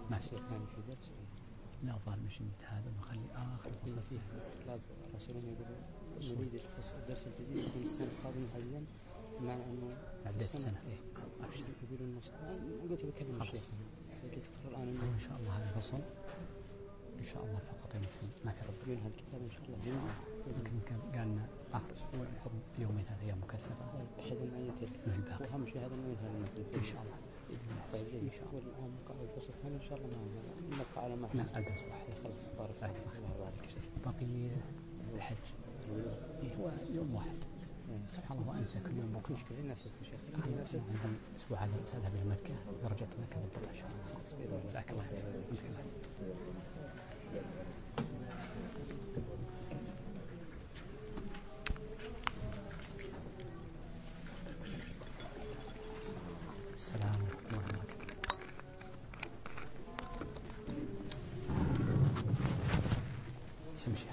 ما يصير كان في درس لا ظهر مش هذا نخلي آخر فصل فيه طلاب رسولهم يقولوا نريد الدرس الجديد يكون السنة القادمة حاليا مع أنه بداية السنة. يقولون قلت بكلم الشيخ قلت الآن إن شاء الله هذا الفصل إن شاء الله فقط ما في رب منها الكتاب إن شاء الله يمكن قالنا آخر أسبوع نحط يومين 3 أيام مكثفة بحيث أن يترك وأهم شيء هذا المنهج المثل إن شاء الله طيب إن شاء الله والآن الفصل الثاني إن شاء الله نبقى على ما لا أدرس واحد خلاص بارك الله عليك شيخ باقي الحج هو يوم واحد سبحان الله وأنسى كل يوم بكرة مشكلة الناس يا شيخ عندهم الأسبوع هذا سأذهب إلى مكة ورجعت مكة بالضبط إن شاء الله جزاك الله خير. السلام ورحمة الله وبركاته. سمشي.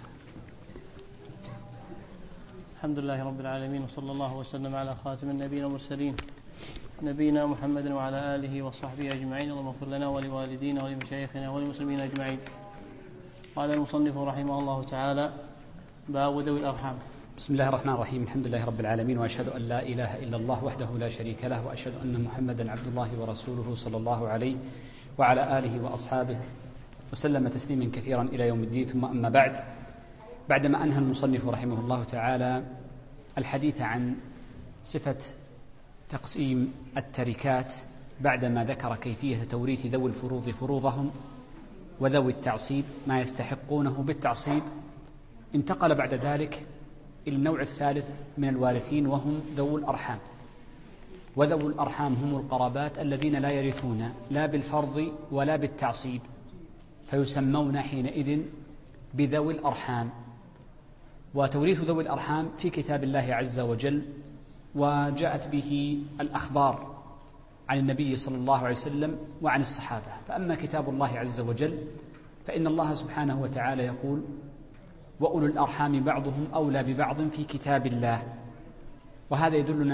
الحمد لله رب العالمين وصلى الله وسلم على خاتم النبيين والمرسلين نبينا محمد وعلى آله وصحبه أجمعين. اللهم اغفر لنا ولوالدينا ولمشايخنا وللمسلمين أجمعين. قال المصنف رحمه الله تعالى: باب ذوي الأرحام. بسم الله الرحمن الرحيم. الحمد لله رب العالمين وأشهد أن لا إله إلا الله وحده لا شريك له وأشهد أن محمدا عبد الله ورسوله صلى الله عليه وعلى آله وأصحابه وسلم تسليما كثيرا إلى يوم الدين. ثم أما بعدما أنهى المصنف رحمه الله تعالى الحديث عن صفة تقسيم التركات بعدما ذكر كيفية توريث ذوي الفروض فروضهم وذوي التعصيب ما يستحقونه بالتعصيب، انتقل بعد ذلك إلى النوع الثالث من الوارثين وهم ذوي الأرحام. وذوي الأرحام هم القرابات الذين لا يرثون لا بالفرض ولا بالتعصيب، فيسمون حينئذ بذوي الأرحام. وتوريث ذوي الأرحام في كتاب الله عز وجل، وجاءت به الأخبار عن النبي صلى الله عليه وسلم وعن الصحابة. فأما كتاب الله عز وجل فإن الله سبحانه وتعالى يقول: وأولو الأرحام بعضهم أولى ببعض في كتاب الله. وهذا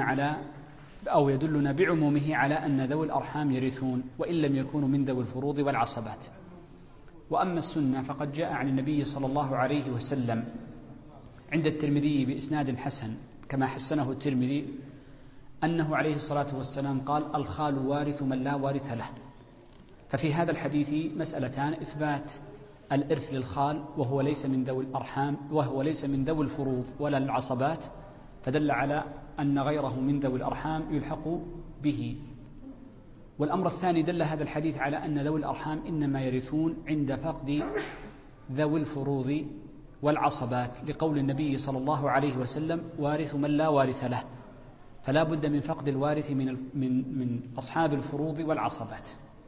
يدلنا بعمومه على أن ذوي الأرحام يرثون وإن لم يكونوا من ذوي الفروض والعصبات. وأما السنة فقد جاء عن النبي صلى الله عليه وسلم عند الترمذي بإسناد حسن كما حسنه الترمذي أنه عليه الصلاة والسلام قال: الخال وارث من لا وارث له. ففي هذا الحديث مسألتان: إثبات الإرث للخال وهو ليس من ذوي الأرحام وهو ليس من ذوي الفروض ولا العصبات، فدل على أن غيره من ذوي الأرحام يلحق به. والأمر الثاني: دل هذا الحديث على أن ذوي الأرحام إنما يرثون عند فقد ذوي الفروض والعصبات، لقول النبي صلى الله عليه وسلم: وارث من لا وارث له. فلا بد من فقد الوارث من أصحاب الفروض والعصبات.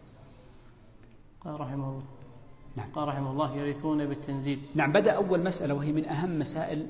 قال رحمه الله: نعم. قال رحمه الله: يرثون بالتنزيل. نعم. بدأ أول مسألة وهي من أهم مسائل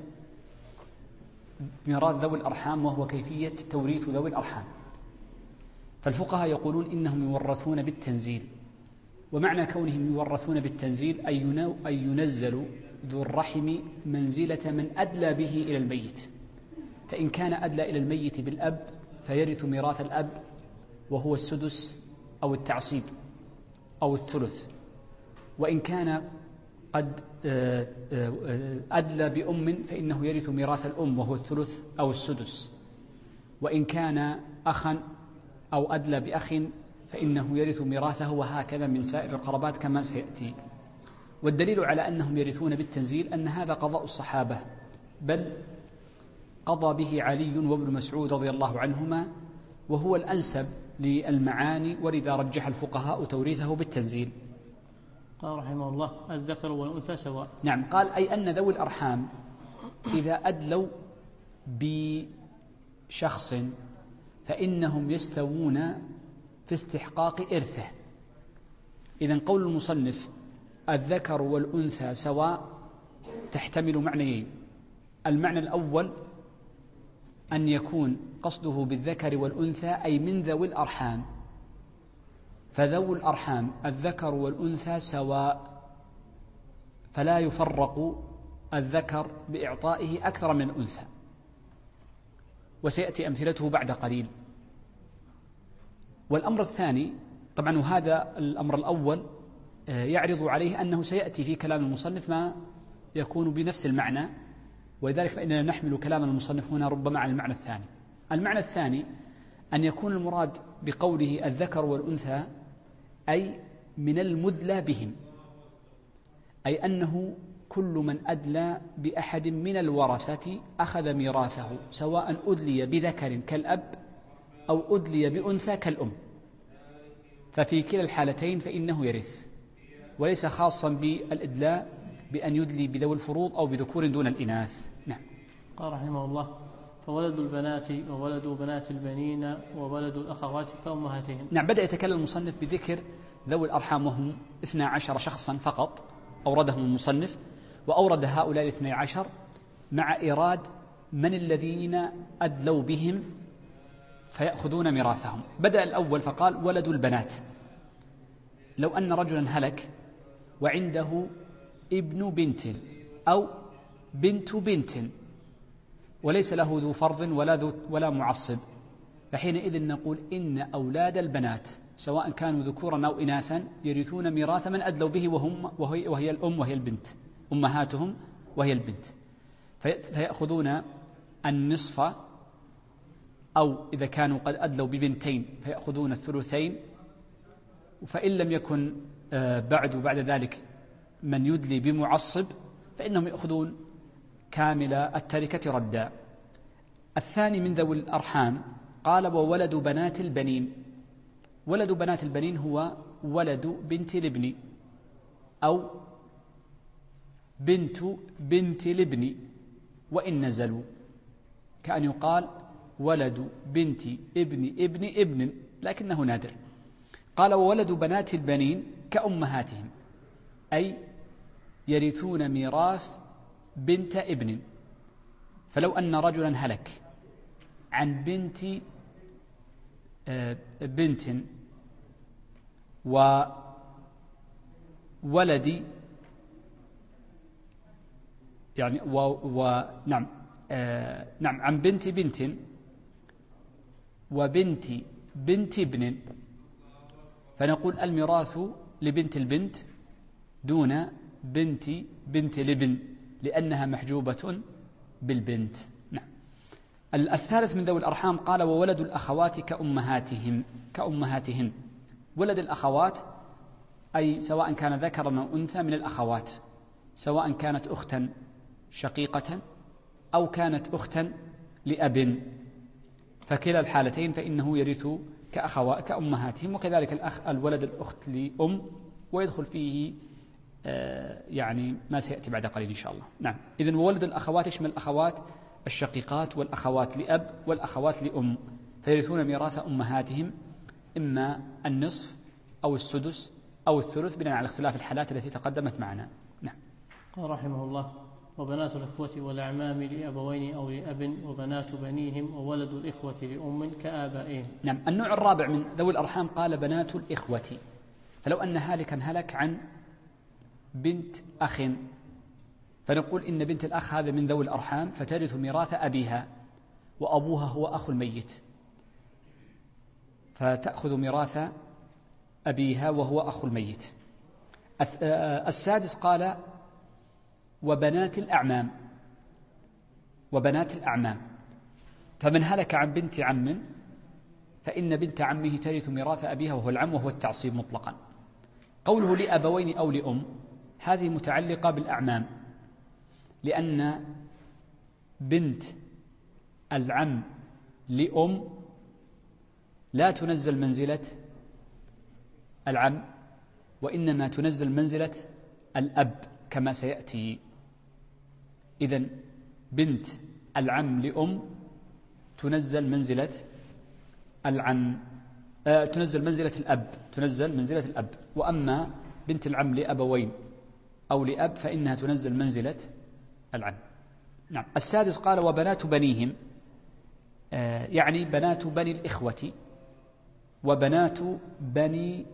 ميراث ذوي الأرحام، وهو كيفية توريث ذوي الأرحام. فالفقهاء يقولون إنهم يورثون بالتنزيل، ومعنى كونهم يورثون بالتنزيل أي ينزل ذو الرحم منزلة من أدلى به إلى الميت. فإن كان أدلى إلى الميت بالأب فيرث ميراث الأب وهو السدس أو التعصيب أو الثلث. وإن كان قد أدلى بأم فإنه يرث ميراث الأم وهو الثلث أو السدس. وإن كان أخا أو أدلى بأخ فإنه يرث ميراثه، وهكذا من سائر القرابات كما سيأتي. والدليل على أنهم يرثون بالتنزيل أن هذا قضاء الصحابة، بل قضى به علي وابن مسعود رضي الله عنهما، وهو الأنسب للمعاني، ولذا رجح الفقهاء توريثه بالتنزيل. قال رحمه الله: الذكر والأنثى سواء. نعم. قال: أي أن ذوي الأرحام إذا أدلوا بشخص فإنهم يستوون في استحقاق إرثه. إذن قول المصنف الذكر والأنثى سواء تحتمل معنيين: المعنى الأول أن يكون قصده بالذكر والأنثى أي من ذوي الأرحام، فذوي الأرحام الذكر والأنثى سواء، فلا يفرق الذكر بإعطائه أكثر من الأنثى، وسيأتي أمثلته بعد قليل. والأمر الثاني طبعا، وهذا الأمر الأول يعرض عليه أنه سيأتي في كلام المصنف ما يكون بنفس المعنى، ولذلك فإننا نحمل كلام المصنف هنا ربما على المعنى الثاني. المعنى الثاني أن يكون المراد بقوله الذكر والأنثى أي من المدلى بهم، أي أنه كل من أدلى بأحد من الورثة أخذ ميراثه، سواء أدلي بذكر كالأب أو أدلي بأنثى كالأم، ففي كلا الحالتين فإنه يرث، وليس خاصا بالإدلاء بأن يدلي بذوي الفروض أو بذكور دون الإناث. نعم. قال رحمه الله: فولد البنات وولد بنات البنين وولد الأخوات كأمهاتهم. نعم. بدأ يتكلم المصنف بذكر ذوي الأرحام، وهم 12 شخصا فقط أوردهم المصنف، وأورد هؤلاء 12 مع إيراد من الذين أدلوا بهم فيأخذون ميراثهم. بدأ الأول فقال ولد البنات. لو أن رجلا هلك وعنده ابن بنت أو بنت بنت وليس له ذو فرض ولا معصب، فحينئذ نقول إن أولاد البنات سواء كانوا ذكورا أو إناثا يرثون ميراث من أدلوا به وهي الأم وهي البنت، أمهاتهم وهي البنت، فيأخذون النصف، أو إذا كانوا قد أدلوا ببنتين فيأخذون الثلثين، فإن لم يكن بعد ذلك من يدلي بمعصب فإنهم يأخذون كامل التركة ردا. الثاني من ذوي الأرحام قال وولد بنات البنين. ولد بنات البنين هو ولد بنت الابن أو بنت الابن وإن نزلوا، كأن يقال ولد بنت ابن لكنه نادر. قال وولد بنات البنين كأمهاتهم، أي يرثون ميراث بنت ابن. فلو أن رجلا هلك عن بنت وولد يعني نعم عن بنت وبنت ابن، فنقول الميراث لبنت البنت دون بنت الابن لأنها محجوبة بالبنت. نعم. الثالث من ذوي الأرحام قال وولد الأخوات كأمهاتهن. ولد الأخوات أي سواء كان ذكرا أو أنثى من الأخوات، سواء كانت أختا شقيقة أو كانت أختا لأب، فكلا الحالتين فإنه يرث كأمهاتهم. وكذلك الولد الأخت لأم، ويدخل فيه يعني ما سيأتي بعد قليل إن شاء الله. نعم. إذن وولد الأخوات يشمل الأخوات الشقيقات والأخوات لأب والأخوات لأم، فيرثون ميراث أمهاتهم إما النصف أو السدس أو الثلث بناء على اختلاف الحالات التي تقدمت معنا. نعم. قال رحمه الله وبنات الإخوة والأعمام لأبوين أو لأب وبنات بنيهم وولد الإخوة لأم كآبائهم. نعم. النوع الرابع من ذوي الأرحام قال بنات الإخوة. فلو أن هالكا هلك عن بنت أخ، فنقول إن بنت الأخ هذا من ذوي الأرحام فترث ميراث أبيها، وأبوها هو أخو الميت، فتأخذ ميراث أبيها وهو أخو الميت. السادس قال وبنات الأعمام. فمن هلك عن بنت عم فإن بنت عمه ترث ميراث أبيها وهو العم، وهو التعصيب مطلقا. قوله لأبوين أو لأم هذه متعلقة بالأعمام، لأن بنت العم لأم لا تنزل منزلة العم، وإنما تنزل منزلة الأب كما سيأتي. إذن بنت العم لأم تنزل منزلة العم، تنزل منزلة الأب. وأما بنت العم لأبوين أو لأب فإنها تنزل منزلة العم. نعم. السادس قال وبنات بنيهم، يعني بنات بني الإخوة وبنات بني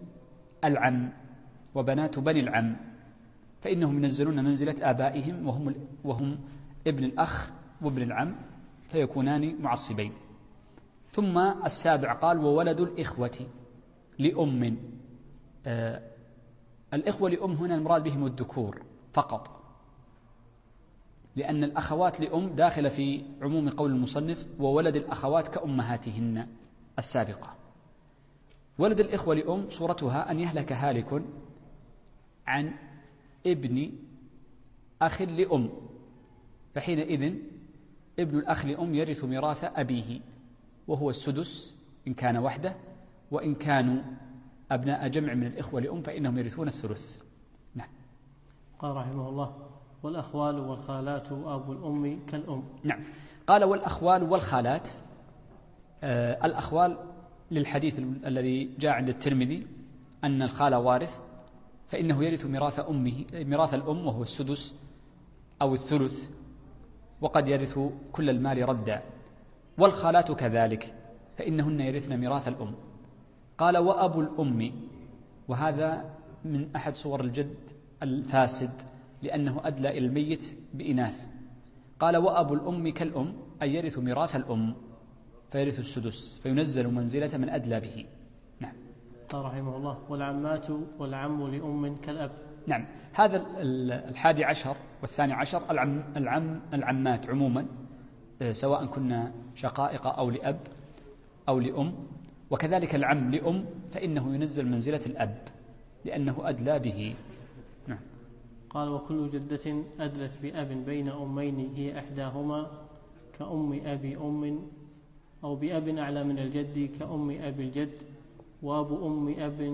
العم، فإنهم ينزلون منزلة آبائهم وهم ابن الأخ وابن العم، فيكونان معصبين. ثم السابع قال وولد الإخوة لأم، الإخوة لأم هنا المراد بهم الذكور فقط، لأن الأخوات لأم داخل في عموم قول المصنف وولد الأخوات كأمهاتهن السابقة. ولد الإخوة لأم صورتها أن يهلك هالك عن ابن أخ لأم، فحينئذ ابن الأخ لأم يرث ميراث أبيه وهو السدس إن كان وحده، وإن كانوا أبناء جمع من الإخوة لأم فإنهم يرثون الثلث. نعم. قال رحمه الله: والأخوال والخالات وأبو الأم كالأم. نعم. قال: والأخوال والخالات. الأخوال للحديث الذي جاء عند الترمذي أن الخال وارث، فإنه يرث ميراث الأم وهو السدس أو الثلث، وقد يرث كل المال ردا. والخالات كذلك، فإنهن يرثن ميراث الأم. قال: وأبو الأم، وهذا من أحد صور الجد الفاسد لأنه أدلى إلى الميت بإناث. قال: وأبو الأم كالأم، أي يرث ميراث الأم فيرث السدس، فينزل منزلة من أدلى به. نعم. قال رحمه الله: والعمات والعم لأم كالأب. نعم. هذا 11 و12 العمات عموما، سواء كنا شقائق أو لأب أو لأم، وكذلك العم لأم فإنه ينزل منزلة الأب لأنه أدلى به. نعم. قال: وكل جدة أدلت بأب بين أمين هي إحداهما كأم أبي أم، أو بأب أعلى من الجد كأم أبي الجد، وأبو أم أب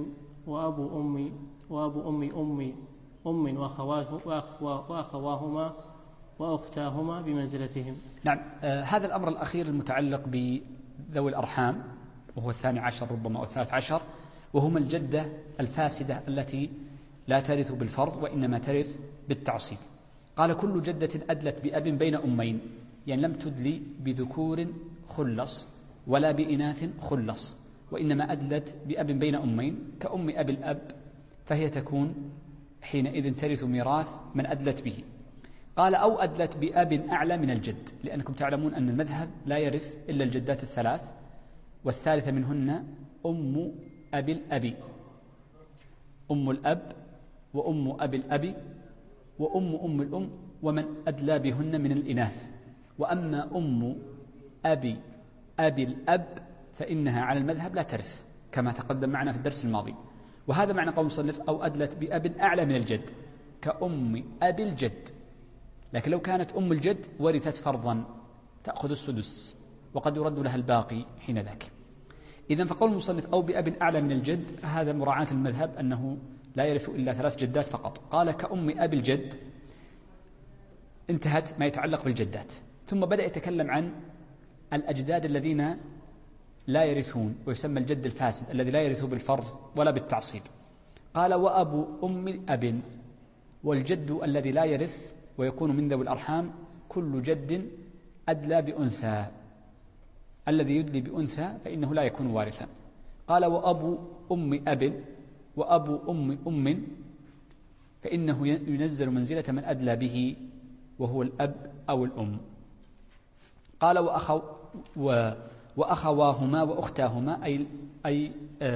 وأبو أم وأخواهما وأختاهما بمنزلتهم. نعم. هذا الأمر الأخير المتعلق بذوي الأرحام، وهو 12 ربما أو 13، وهما الجدة الفاسدة التي لا ترث بالفرض وإنما ترث بالتعصيب. قال: كل جدة أدلت بأب بين أمين، يعني لم تدلي بذكور خلص ولا بإناث خلص، وإنما أدلت بأب بين أمين كأم أبي الأب، فهي تكون حينئذ ترث ميراث من أدلت به. قال: أو أدلت بأب أعلى من الجد، لأنكم تعلمون أن المذهب لا يرث إلا الجدات الثلاث، والثالثة منهن أم أبي الأب، أم الأب وأم أبي الأب وأم الأم ومن أدلى بهن من الإناث. وأما أم أبي الأب فإنها على المذهب لا ترث كما تقدم معنا في الدرس الماضي. وهذا معنى قول المصنف: أو أدلت بأب أعلى من الجد كأم أبي الجد. لكن لو كانت أم الجد ورثت فرضا تأخذ السدس، وقد يرد لها الباقي حين ذاك. إذن فقول المصنف: أو بأب أعلى من الجد، هذا مراعاة المذهب أنه لا يرث إلا 3 جدات فقط. قال: كأم أبي الجد، انتهت ما يتعلق بالجدات، ثم بدأ يتكلم عن الأجداد الذين لا يرثون، ويسمى الجد الفاسد الذي لا يرث بالفرض ولا بالتعصيب. قال: وأبو أم أب، والجد الذي لا يرث ويكون من ذوي الأرحام كل جد أدلى بأنثى، الذي يدلي بأنثى فإنه لا يكون وارثا. قال: وأبو أم أب وأبو أم فإنه ينزل منزلة من أدلى به وهو الأب أو الأم. قال: وأخواهما وأختاهما، أي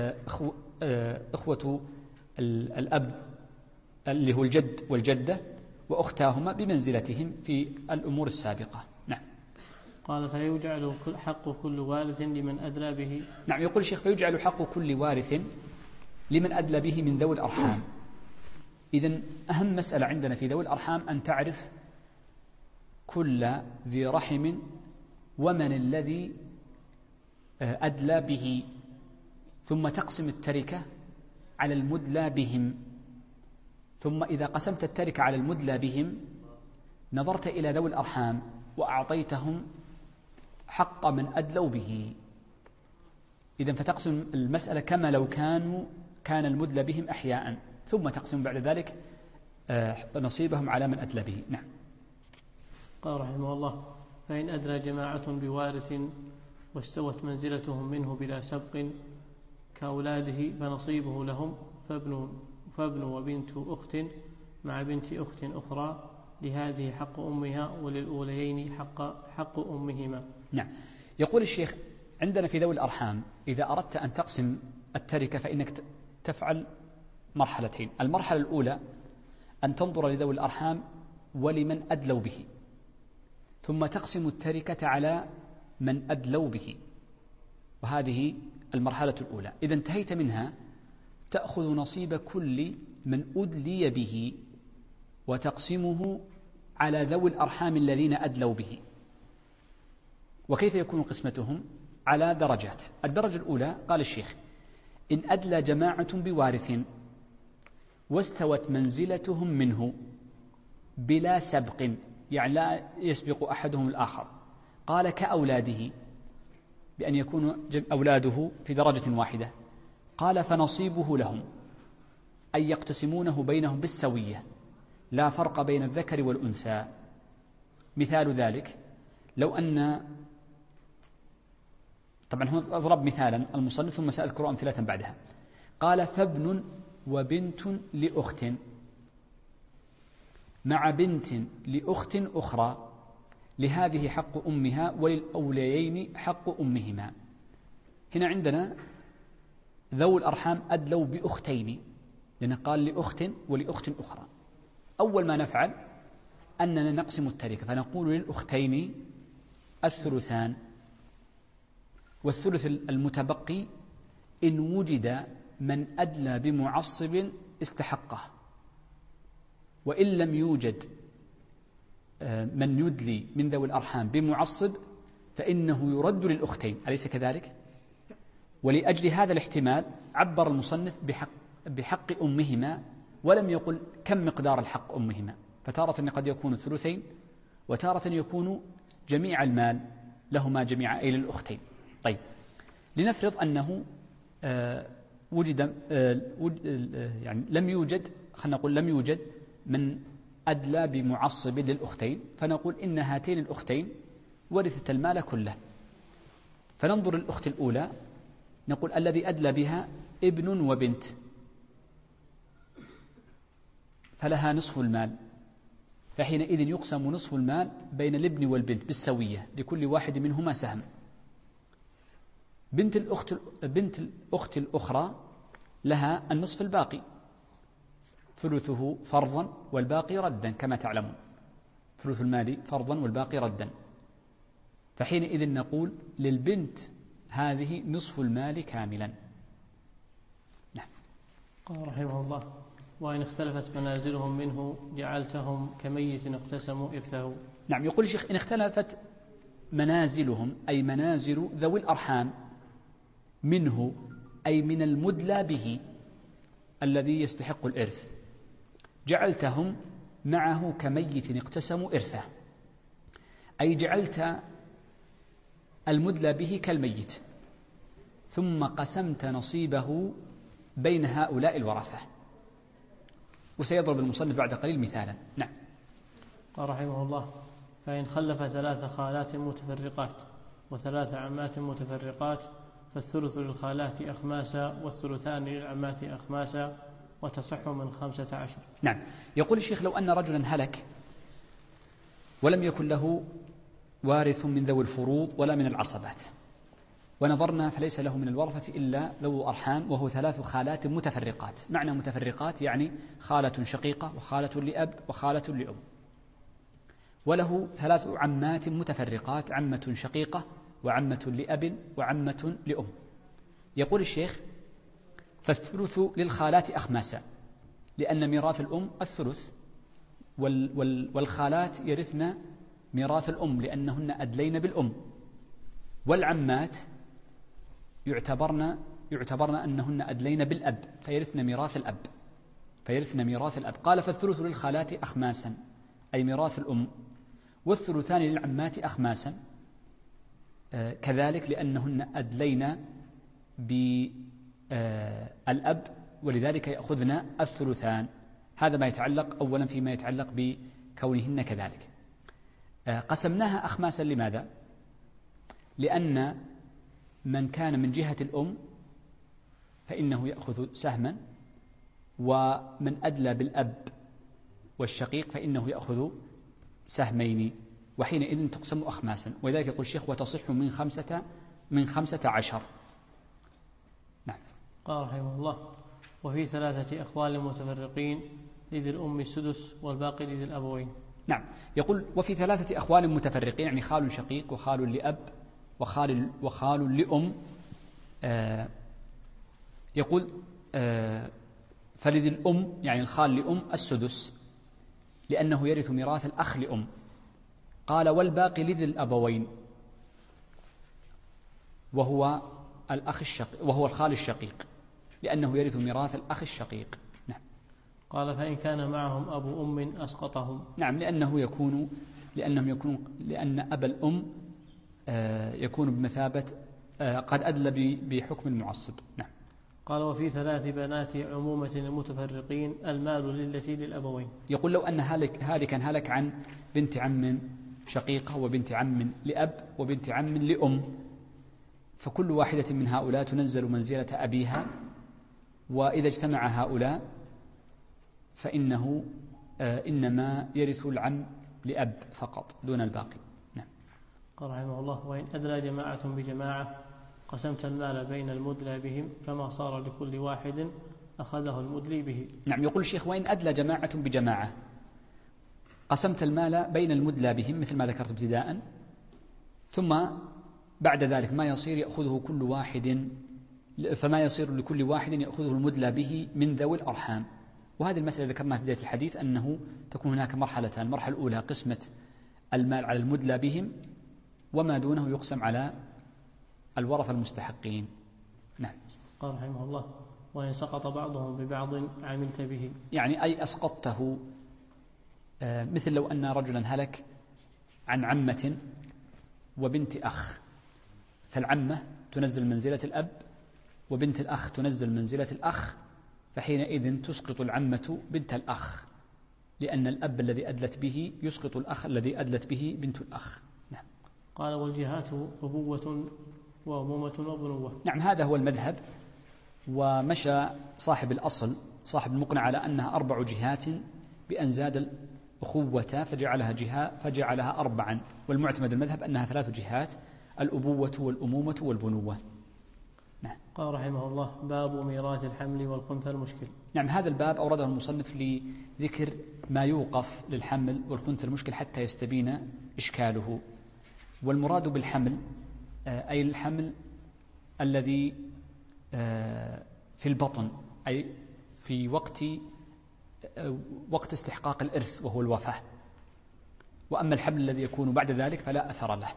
إخوة الأب اللي هو الجد والجدة، وأختاهما بمنزلتهم في الأمور السابقة. نعم. قال: فيجعل حق كل وارث لمن أدلى به. نعم. يقول الشيخ: فيجعل حق كل وارث لمن أدلى به من ذوي الأرحام. إذن أهم مسألة عندنا في ذوي الأرحام أن تعرف كل ذي رحم ومن الذي أدلى به، ثم تقسم التركة على المدلى بهم. ثم إذا قسمت التركة على المدلى بهم نظرت إلى ذوي الأرحام وأعطيتهم حق من أدلوا به. إذن فتقسم المسألة كما لو كان المدلى بهم أحياء، ثم تقسم بعد ذلك نصيبهم على من أدلى به. نعم. قال رحمه الله: فإن أدلى جماعة بوارث واستوت منزلتهم منه بلا سبق كأولاده فنصيبه لهم، فابن وبنت أخت مع بنت أخت أخرى، لهذه حق أمها وللأوليين حق أمهما. نعم. يقول الشيخ: عندنا في ذوي الأرحام إذا أردت أن تقسم التركة فإنك تفعل مرحلتين. المرحلة الأولى أن تنظر لذوي الأرحام ولمن أدلوا به، ثم تقسم التركة على من أدلوا به، وهذه المرحلة الأولى. إذا انتهيت منها تأخذ نصيب كل من أدلي به وتقسمه على ذوي الأرحام الذين أدلوا به. وكيف يكون قسمتهم؟ على درجات. الدرجة الأولى قال الشيخ: إن أدلى جماعة بوارث واستوت منزلتهم منه بلا سبق، يعني لا يسبق أحدهم الآخر، قال كأولاده، بأن يكون أولاده في درجة واحدة، قال فنصيبه لهم، أي يقتسمونه بينهم بالسوية، لا فرق بين الذكر والأنثى. مثال ذلك لو أن، طبعا هو أضرب مثالا المصنف ثم سأذكر أمثلة بعدها. قال فابن وبنت لأخت مع بنت لأخت أخرى، لهذه حق أمها وللأوليين حق أمهما. هنا عندنا ذو الأرحام أدلوا بأختين، لأنه قال لأخت ولأخت أخرى. أول ما نفعل أننا نقسم التركة، فنقول للأختين الثلثان، والثلث المتبقي إن وجد من أدلى بمعصب استحقه، وإن لم يوجد من يدلي من ذوي الأرحام بمعصب فإنه يرد للأختين، أليس كذلك؟ ولأجل هذا الاحتمال عبر المصنف بحق أمهما، ولم يقل كم مقدار الحق أمهما، فتارة قد يكون الثلثين، وتارة يكون جميع المال لهما جميعا أي للأختين. طيب، لنفرض أنه وجد يعني لم يوجد، خلينا نقول لم يوجد من أدلى بمعصب للأختين، فنقول إن هاتين الأختين ورثت المال كله. فننظر للأخت الأولى، نقول الذي أدلى بها ابن وبنت، فلها نصف المال، فحينئذ يقسم نصف المال بين الابن والبنت بالسوية، لكل واحد منهما سهم. بنت الأخت الأخرى لها النصف الباقي، ثلثه فرضا والباقي ردا، كما تعلمون ثلث المال فرضا والباقي ردا. فحينئذ نقول للبنت هذه نصف المال كاملا. نعم. قال رحمه الله: وإن اختلفت منازلهم منه جعلتهم كميت اقتسموا إرثه. نعم، يقول الشيخ: إن اختلفت منازلهم، أي منازل ذوي الأرحام منه، أي من المدلى به الذي يستحق الإرث، جعلتهم معه كميت اقتسموا إرثه، أي جعلت المدلى به كالميت، ثم قسمت نصيبه بين هؤلاء الورثة. وسيضرب المصنف بعد قليل مثالا. نعم. قال رحمه الله: فإن خلف 3 خالات متفرقات و3 عمات متفرقات فالثلث للخالات أخماسا والثلثان للعمات أخماسا وتصح من 15. نعم. يقول الشيخ: لو أن رجلا هلك ولم يكن له وارث من ذوي الفروض ولا من العصبات، ونظرنا فليس له من الورثة إلا ذو أرحام، وهو 3 خالات متفرقات. معنى متفرقات يعني خالة شقيقة وخالة لأب وخالة لأم، وله 3 عمات متفرقات، عمة شقيقة وعمة لأب وعمة لأم. يقول الشيخ: فالثلث للخالات أخماسا، لأن ميراث الأم الثلث، والخالات يرثن ميراث الأم لأنهن أدلين بالأم، والعمات يعتبرن أنهن أدلين بالأب فيرثن ميراث الأب. قال: فالثلث للخالات أخماسا، أي ميراث الأم، والثلثان للعمات أخماسا كذلك لأنهن أدلين بالأب، ولذلك يأخذن الثلثان. هذا ما يتعلق أولا فيما يتعلق بكونهن كذلك. قسمناها أخماسا لماذا؟ لأن من كان من جهة الأم فإنه يأخذ سهما، ومن أدلى بالأب والشقيق فإنه يأخذ سهمين، وحينئذ تقسم أخماسا. ولذلك يقول الشيخ: وتصح من 15. نعم. قال رحمه الله: وفي 3 أخوال متفرقين لذي الأم السدس والباقي لذي الأبوين. نعم، يقول وفي 3 أخوال متفرقين، يعني خال شقيق وخال لأب وخال لأم. يقول فلذي الأم يعني الخال لأم السدس لأنه يرث ميراث الأخ لأم. قال والباقي لذي الأبوين وهو الخال الشقيق لأنه يرث ميراث الأخ الشقيق. نعم. قال فإن كان معهم أبو أم أسقطهم. نعم، لأن أبا الأم يكون بمثابة قد أدلى بحكم المعصب. نعم. قال وفي 3 بنات عمومة المتفرقين المال للتي للأبوين. يقول لو أن هالكا هلك عن بنت عم شقيقة وبنت عم لأب وبنت عم لأم، فكل واحدة من هؤلاء تنزل منزلة أبيها، وإذا اجتمع هؤلاء فإنه إنما يرث العم لأب فقط دون الباقي. نعم. قال رحمه الله وإن أدلى جماعة بجماعة قسمت المال بين المدلى بهم فما صار لكل واحد أخذه المدلي به. نعم، يقول الشيخ وإن أدلى جماعة بجماعة قسمت المال بين المدلى بهم مثل ما ذكرت ابتداء، ثم بعد ذلك ما يصير يأخذه كل واحد، فما يصير لكل واحد يأخذه المدلى به من ذوي الأرحام. وهذه المسألة ذكرناها في بداية الحديث أنه تكون هناك مرحلتان: المرحلة الأولى قسمة المال على المدلى بهم، وما دونه يقسم على الورثة المستحقين. نعم. قال رحمه الله وإن سقط بعضهم ببعض عملت به، يعني أي أسقطته، مثل لو أن رجلا هلك عن عمة وبنت أخ، فالعمة تنزل منزلة الأب وبنت الأخ تنزل منزلة الأخ، فحينئذ تسقط العمة بنت الأخ، لأن الأب الذي أدلت به يسقط الأخ الذي أدلت به بنت الأخ. نعم. قال والجهات أبوة وأمومة وبنوة. نعم، هذا هو المذهب، ومشى صاحب الأصل صاحب المقنع على أنها 4 جهات بأن زاد الأخوة فجعلها 4، والمعتمد المذهب أنها 3 جهات: الأبوة والأمومة والبنوة. نعم. قال رحمه الله باب ميراث الحمل والخنثى المشكل. نعم، هذا الباب أورده المصنف لذكر ما يوقف للحمل والخنثى المشكل حتى يستبين إشكاله. والمراد بالحمل أي الحمل الذي في البطن، أي في وقت استحقاق الإرث وهو الوفاة. وأما الحمل الذي يكون بعد ذلك فلا أثر له.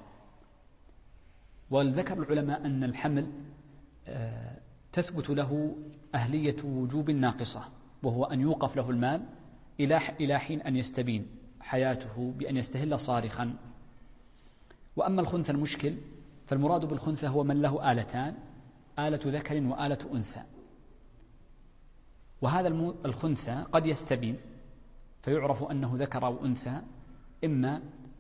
وذكر العلماء أن الحمل تثبت له أهلية وجوب ناقصة، وهو أن يوقف له المال إلى حين أن يستبين حياته بأن يستهل صارخا. وأما الخنثى المشكل فالمراد بالخنثى هو من له آلتان: آلة ذكر وآلة أنثى. وهذا الخنثى قد يستبين فيعرف أنه ذكر أو أنثى، إما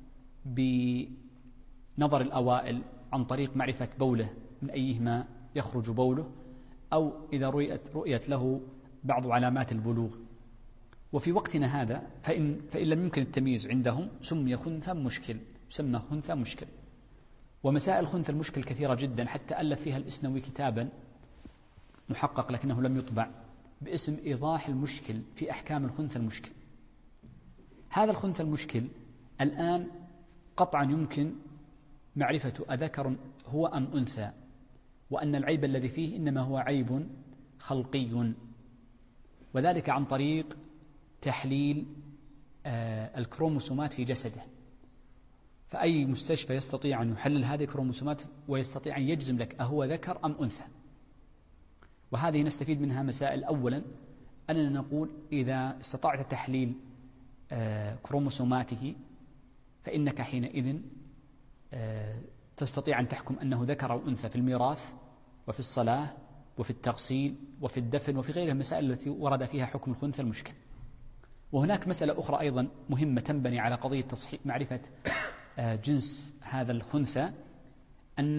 بنظر الأوائل عن طريق معرفة بوله من أيهما يخرج بوله، أو إذا رؤيت له بعض علامات البلوغ. وفي وقتنا هذا فإن لم يمكن التمييز عندهم سمي خنثى مشكل، يسمى خنثى مشكل. ومسائل خنثى المشكل كثيرة جدا، حتى ألف فيها الإسنوي كتابا محقق لكنه لم يطبع باسم إيضاح المشكل في أحكام الخنثى المشكل. هذا الخنثى المشكل الآن قطعا يمكن معرفة أذكر هو أم أنثى، وأن العيب الذي فيه إنما هو عيب خلقي، وذلك عن طريق تحليل الكروموسومات في جسده. فأي مستشفى يستطيع أن يحلل هذه الكروموسومات ويستطيع أن يجزم لك أهو ذكر أم أنثى. وهذه نستفيد منها مسائل. أولا أننا نقول إذا استطعت تحليل كروموسوماته فإنك حينئذ تستطيع أن تحكم أنه ذكر أو أنثى في الميراث وفي الصلاة وفي التغسيل وفي الدفن وفي غيرها المسائل التي ورد فيها حكم الخنثى المشكل. وهناك مسألة أخرى أيضا مهمة تنبني على قضية تصحيح معرفة جنس هذا الخنثى، أن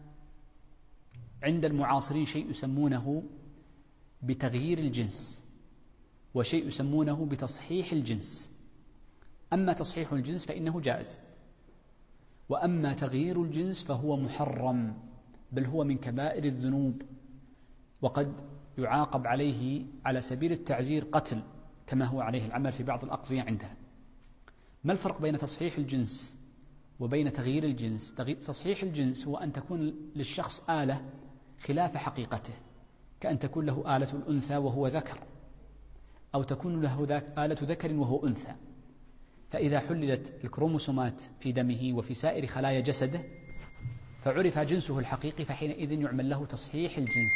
عند المعاصرين شيء يسمونه بتغيير الجنس وشيء يسمونه بتصحيح الجنس. أما تصحيح الجنس فإنه جائز، وأما تغيير الجنس فهو محرم، بل هو من كبائر الذنوب. وقد يعاقب عليه على سبيل التعزير قتل كما هو عليه العمل في بعض الأقضية عندنا. ما الفرق بين تصحيح الجنس وبين تغيير الجنس؟ تصحيح الجنس هو أن تكون للشخص آلة خلاف حقيقته، كأن تكون له آلة الأنثى وهو ذكر، أو تكون له آلة ذكر وهو أنثى. فإذا حللت الكروموسومات في دمه وفي سائر خلايا جسده فعرف جنسه الحقيقي، فحينئذ يعمل له تصحيح الجنس،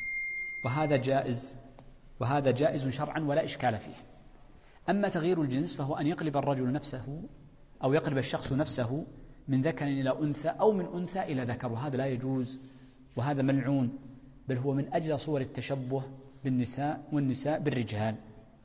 وهذا جائز شرعا ولا إشكال فيه. أما تغيير الجنس فهو أن يقلب الرجل نفسه أو يقلب الشخص نفسه من ذكر إلى أنثى أو من أنثى إلى ذكر، وهذا لا يجوز، وهذا ملعون، بل هو من أجل صور التشبه بالنساء والنساء بالرجال.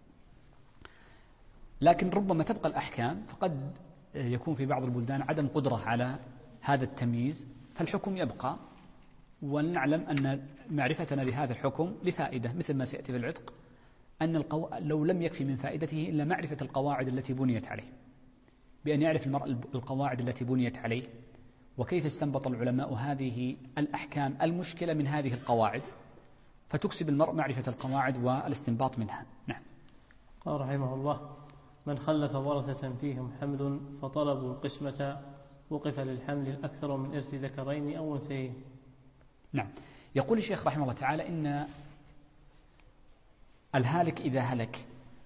لكن ربما تبقى الأحكام، فقد يكون في بعض البلدان عدم قدرة على هذا التمييز، فالحكم يبقى، ونعلم أن معرفتنا بهذا الحكم لفائدة، مثل ما سيأتي في العتق، أن لو لم يكفي من فائدته إلا معرفة القواعد التي بنيت عليه، بأن يعرف المرء القواعد التي بنيت عليه وكيف استنبط العلماء هذه الأحكام المشكلة من هذه القواعد، فتكسب المرء معرفة القواعد والاستنباط منها. نعم. قال رحمه الله: من خلف ورثة فيهم حمل فطلبوا القسمة وقف للحمل الأكثر من إرث ذكرين أو أنثيين. نعم. يقول الشيخ رحمه الله تعالى إن الهالك إذا هلك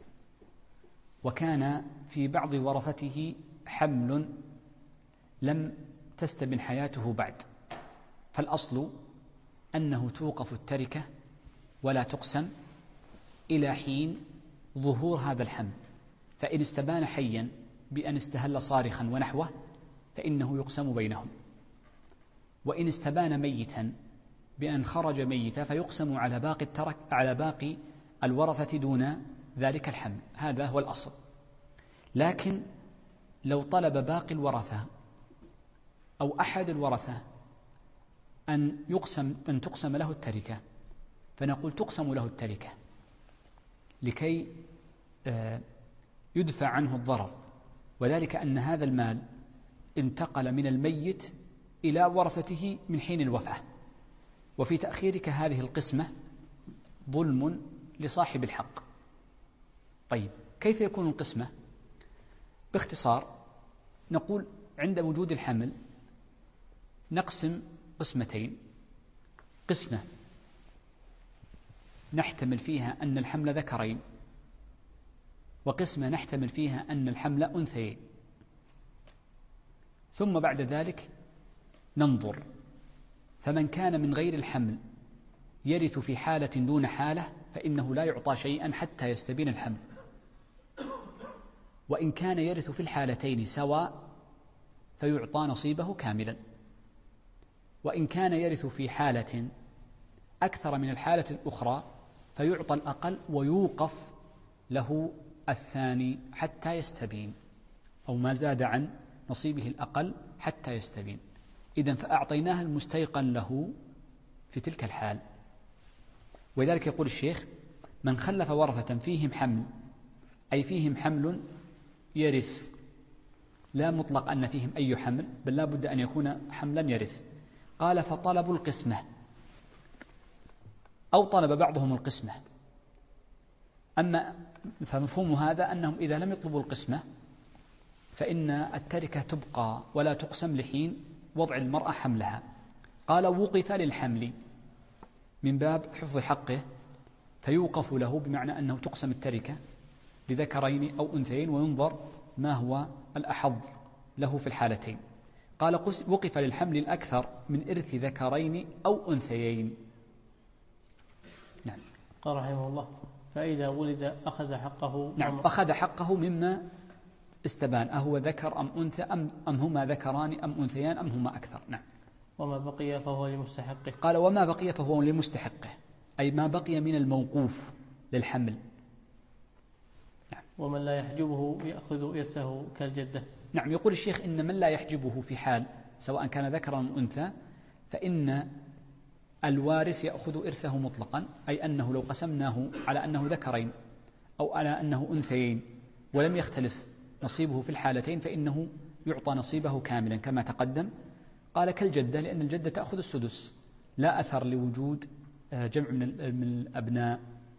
وكان في بعض ورثته حمل لم تستبن حياته بعد، فالأصل أنه توقف التركة ولا تقسم إلى حين ظهور هذا الحمل، فإن استبان حيا بأن استهل صارخا ونحوه فإنه يقسم بينهم، وإن استبان ميتا بأن خرج ميتا فيقسم على باقي الورثة دون ذلك الحمل. هذا هو الأصل. لكن لو طلب باقي الورثة أو أحد الورثة أن تقسم له التركة، فنقول تقسم له التركة لكي يدفع عنه الضرر، وذلك أن هذا المال انتقل من الميت إلى ورثته من حين الوفاة، وفي تأخيرك هذه القسمة ظلم لصاحب الحق. طيب، كيف يكون القسمة؟ باختصار نقول عند وجود الحمل نقسم قسمتين: قسمة نحتمل فيها أن الحمل ذكرين، وقسمة نحتمل فيها أن الحمل أنثيين، ثم بعد ذلك ننظر، فمن كان من غير الحمل يرث في حالة دون حالة فإنه لا يعطى شيئا حتى يستبين الحمل، وإن كان يرث في الحالتين سواء فيعطى نصيبه كاملا، وإن كان يرث في حالة أكثر من الحالة الأخرى فيعطى الأقل ويوقف له الثاني حتى يستبين، أو ما زاد عن نصيبه الأقل حتى يستبين. إذن فأعطيناه المستيقن له في تلك الحال. ولذلك يقول الشيخ: من خلف ورثة فيهم حمل، أي فيهم حمل يرث، لا مطلق أن فيهم أي حمل، بل لا بد أن يكون حملا يرث. قال: فطلبوا القسمة، أو طلب بعضهم القسمة. أما فمفهوم هذا أنهم إذا لم يطلبوا القسمة فإن التركة تبقى ولا تقسم لحين وضع المرأة حملها. قال: وقف للحمل، من باب حفظ حقه، فيوقف له بمعنى أنه تقسم التركة لذكرين أو أنثيين، وينظر ما هو الأحظ له في الحالتين. قال: وقف للحمل الأكثر من إرث ذكرين أو أنثيين. نعم. قال رحمه الله: فإذا ولد أخذ حقه. نعم، أخذ حقه مما استبان، أهو ذكر أم أنثى أم هما ذكران أم أنثيان أم هما أكثر. نعم. وما بقي فهو لمستحقه. قال: وما بقي فهو لمستحقه، أي ما بقي من الموقوف للحمل. نعم. ومن لا يحجبه يأخذ إرثه كالجدة. نعم. يقول الشيخ: إن من لا يحجبه في حال سواء كان ذكرا أم أنثى فإن الوارث يأخذ إرثه مطلقا، أي أنه لو قسمناه على أنه ذكرين أو على أنه أنثيين ولم يختلف نصيبه في الحالتين فإنه يعطى نصيبه كاملا كما تقدم. قال: كالجدة، لأن الجدة تأخذ السدس، لا أثر لوجود جمع من الأبناء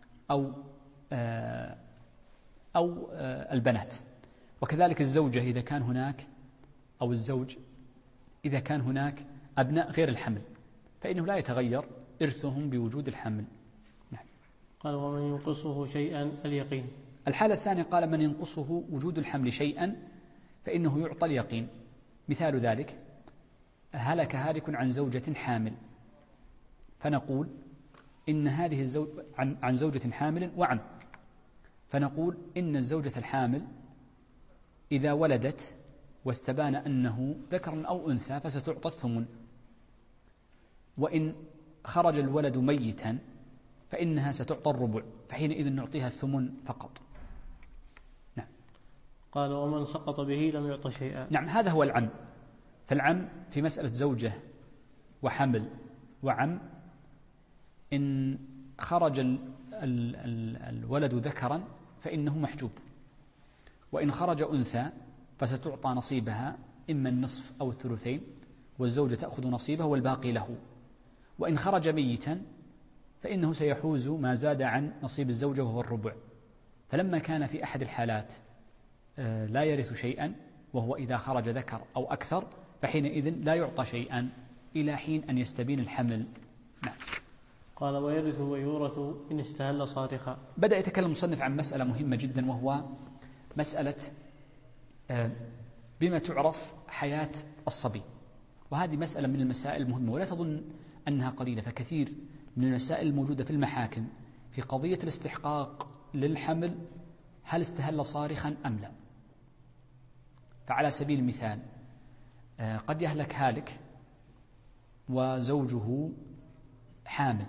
أو البنات. وكذلك الزوجة إذا كان هناك، أو الزوج إذا كان هناك أبناء غير الحمل فإنه لا يتغير إرثهم بوجود الحمل. نعم. قال ومن ينقصه شيئا اليقين. الحالة الثانية قال من ينقصه وجود الحمل شيئا فإنه يعطى اليقين. مثال ذلك هلك هالك عن زوجة حامل، فنقول إن هذه عن زوجة حامل وعم، فنقول إن الزوجة الحامل إذا ولدت واستبان أنه ذكر أو أنثى فستعطى الثمن، وإن خرج الولد ميتا فإنها ستعطى الربع، فحينئذ نعطيها الثمن فقط. نعم. قال ومن سقط به لم يعطى شيئا. نعم، هذا هو العم. فالعم في مسألة زوجة وحمل وعم، إن خرج الولد ذكرا فإنه محجوب، وإن خرج أنثى فستعطى نصيبها إما النصف أو الثلثين، والزوجة تأخذ نصيبه والباقي له. وإن خرج ميتا فإنه سيحوز ما زاد عن نصيب الزوجة وهو الربع. فلما كان في أحد الحالات لا يرث شيئا، وهو إذا خرج ذكر أو أكثر، فحينئذ لا يعطى شيئا إلى حين أن يستبين الحمل. نعم. قال ويرث ويورث إن استهل صارخا. بدأ يتكلم المصنف عن مسألة مهمة جدا، وهو مسألة بما تعرف حياة الصبي. وهذه مسألة من المسائل المهمة، ولا تظن أنها قليلة، فكثير من المسائل الموجودة في المحاكم في قضية الاستحقاق للحمل هل استهل صارخا أم لا. فعلى سبيل المثال قد يهلك هالك وزوجه حامل،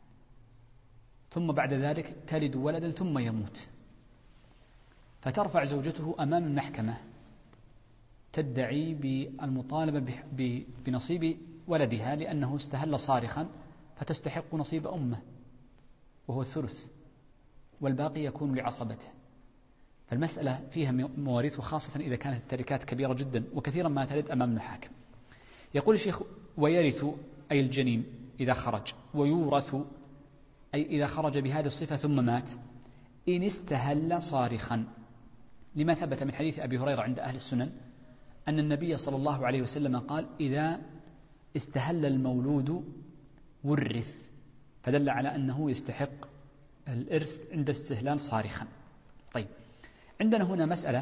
ثم بعد ذلك تلد ولدا ثم يموت، فترفع زوجته أمام المحكمة تدعي بالمطالبة بنصيب ولدها لأنه استهل صارخا، فتستحق نصيب أمه وهو الثلث، والباقي يكون لعصبته. فالمسألة فيها مواريث، خاصة إذا كانت التركات كبيرة جدا، وكثيرا ما تلد أمام المحاكم. يقول الشيخ ويرث أي الجنين إذا خرج، ويورث أي إذا خرج بهذه الصفة ثم مات، إن استهل صارخا، لما ثبت من حديث أبي هريرة عند أهل السنن أن النبي صلى الله عليه وسلم قال إذا استهل المولود ورث، فدل على أنه يستحق الإرث عند استهلال صارخا. طيب، عندنا هنا مسألة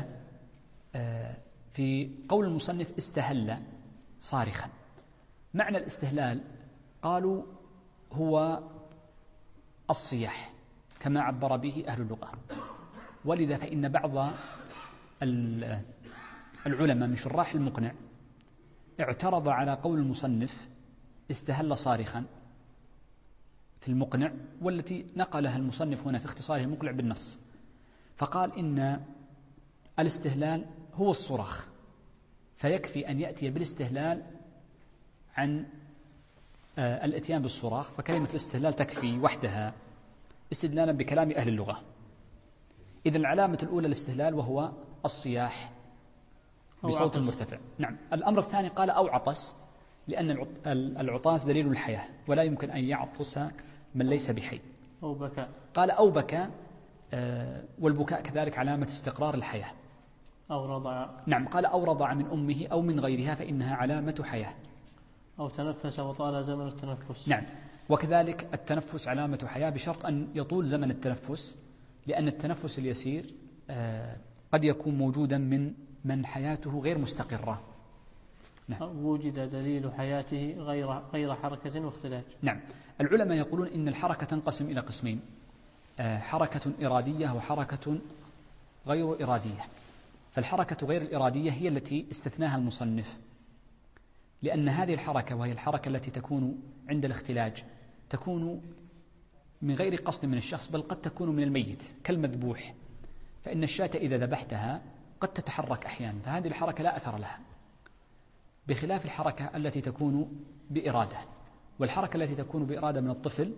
في قول المصنف استهل صارخا. معنى الاستهلال قالوا هو الصياح كما عبر به أهل اللغة، ولذا فإن بعض العلماء من شراح المقنع اعترض على قول المصنف استهل صارخا في المقنع، والتي نقلها المصنف هنا في اختصاره المقنع بالنص، فقال إن الاستهلال هو الصراخ، فيكفي أن يأتي بالاستهلال عن الاتيان بالصراخ، فكلمة الاستهلال تكفي وحدها استدلالا بكلام أهل اللغة. إذن العلامة الأولى الاستهلال وهو الصياح بصوت مرتفع. نعم. الأمر الثاني قال أو عطس، لأن العطاس دليل الحياة، ولا يمكن أن يعطس من ليس بحي. أو بكاء. قال أو بكاء، والبكاء كذلك علامة استقرار الحياة. أو رضع. نعم. قال أو رضع من أمه أو من غيرها فإنها علامة حياة. أو تنفس وطال زمن التنفس. نعم. وكذلك التنفس علامة حياة بشرط أن يطول زمن التنفس، لأن التنفس اليسير قد يكون موجودا من حياته غير مستقرة. نعم. وجد دليل حياته غير حركة واختلاج. نعم. العلماء يقولون إن الحركة تنقسم إلى قسمين، حركة إرادية وحركة غير إرادية. فالحركة غير الإرادية هي التي استثناها المصنف، لأن هذه الحركة وهي الحركة التي تكون عند الاختلاج تكون من غير قصد من الشخص، بل قد تكون من الميت كالمذبوح، فإن الشاة إذا ذبحتها قد تتحرك أحيانا، فهذه الحركة لا أثر لها، بخلاف الحركة التي تكون بإرادة. والحركة التي تكون بإرادة من الطفل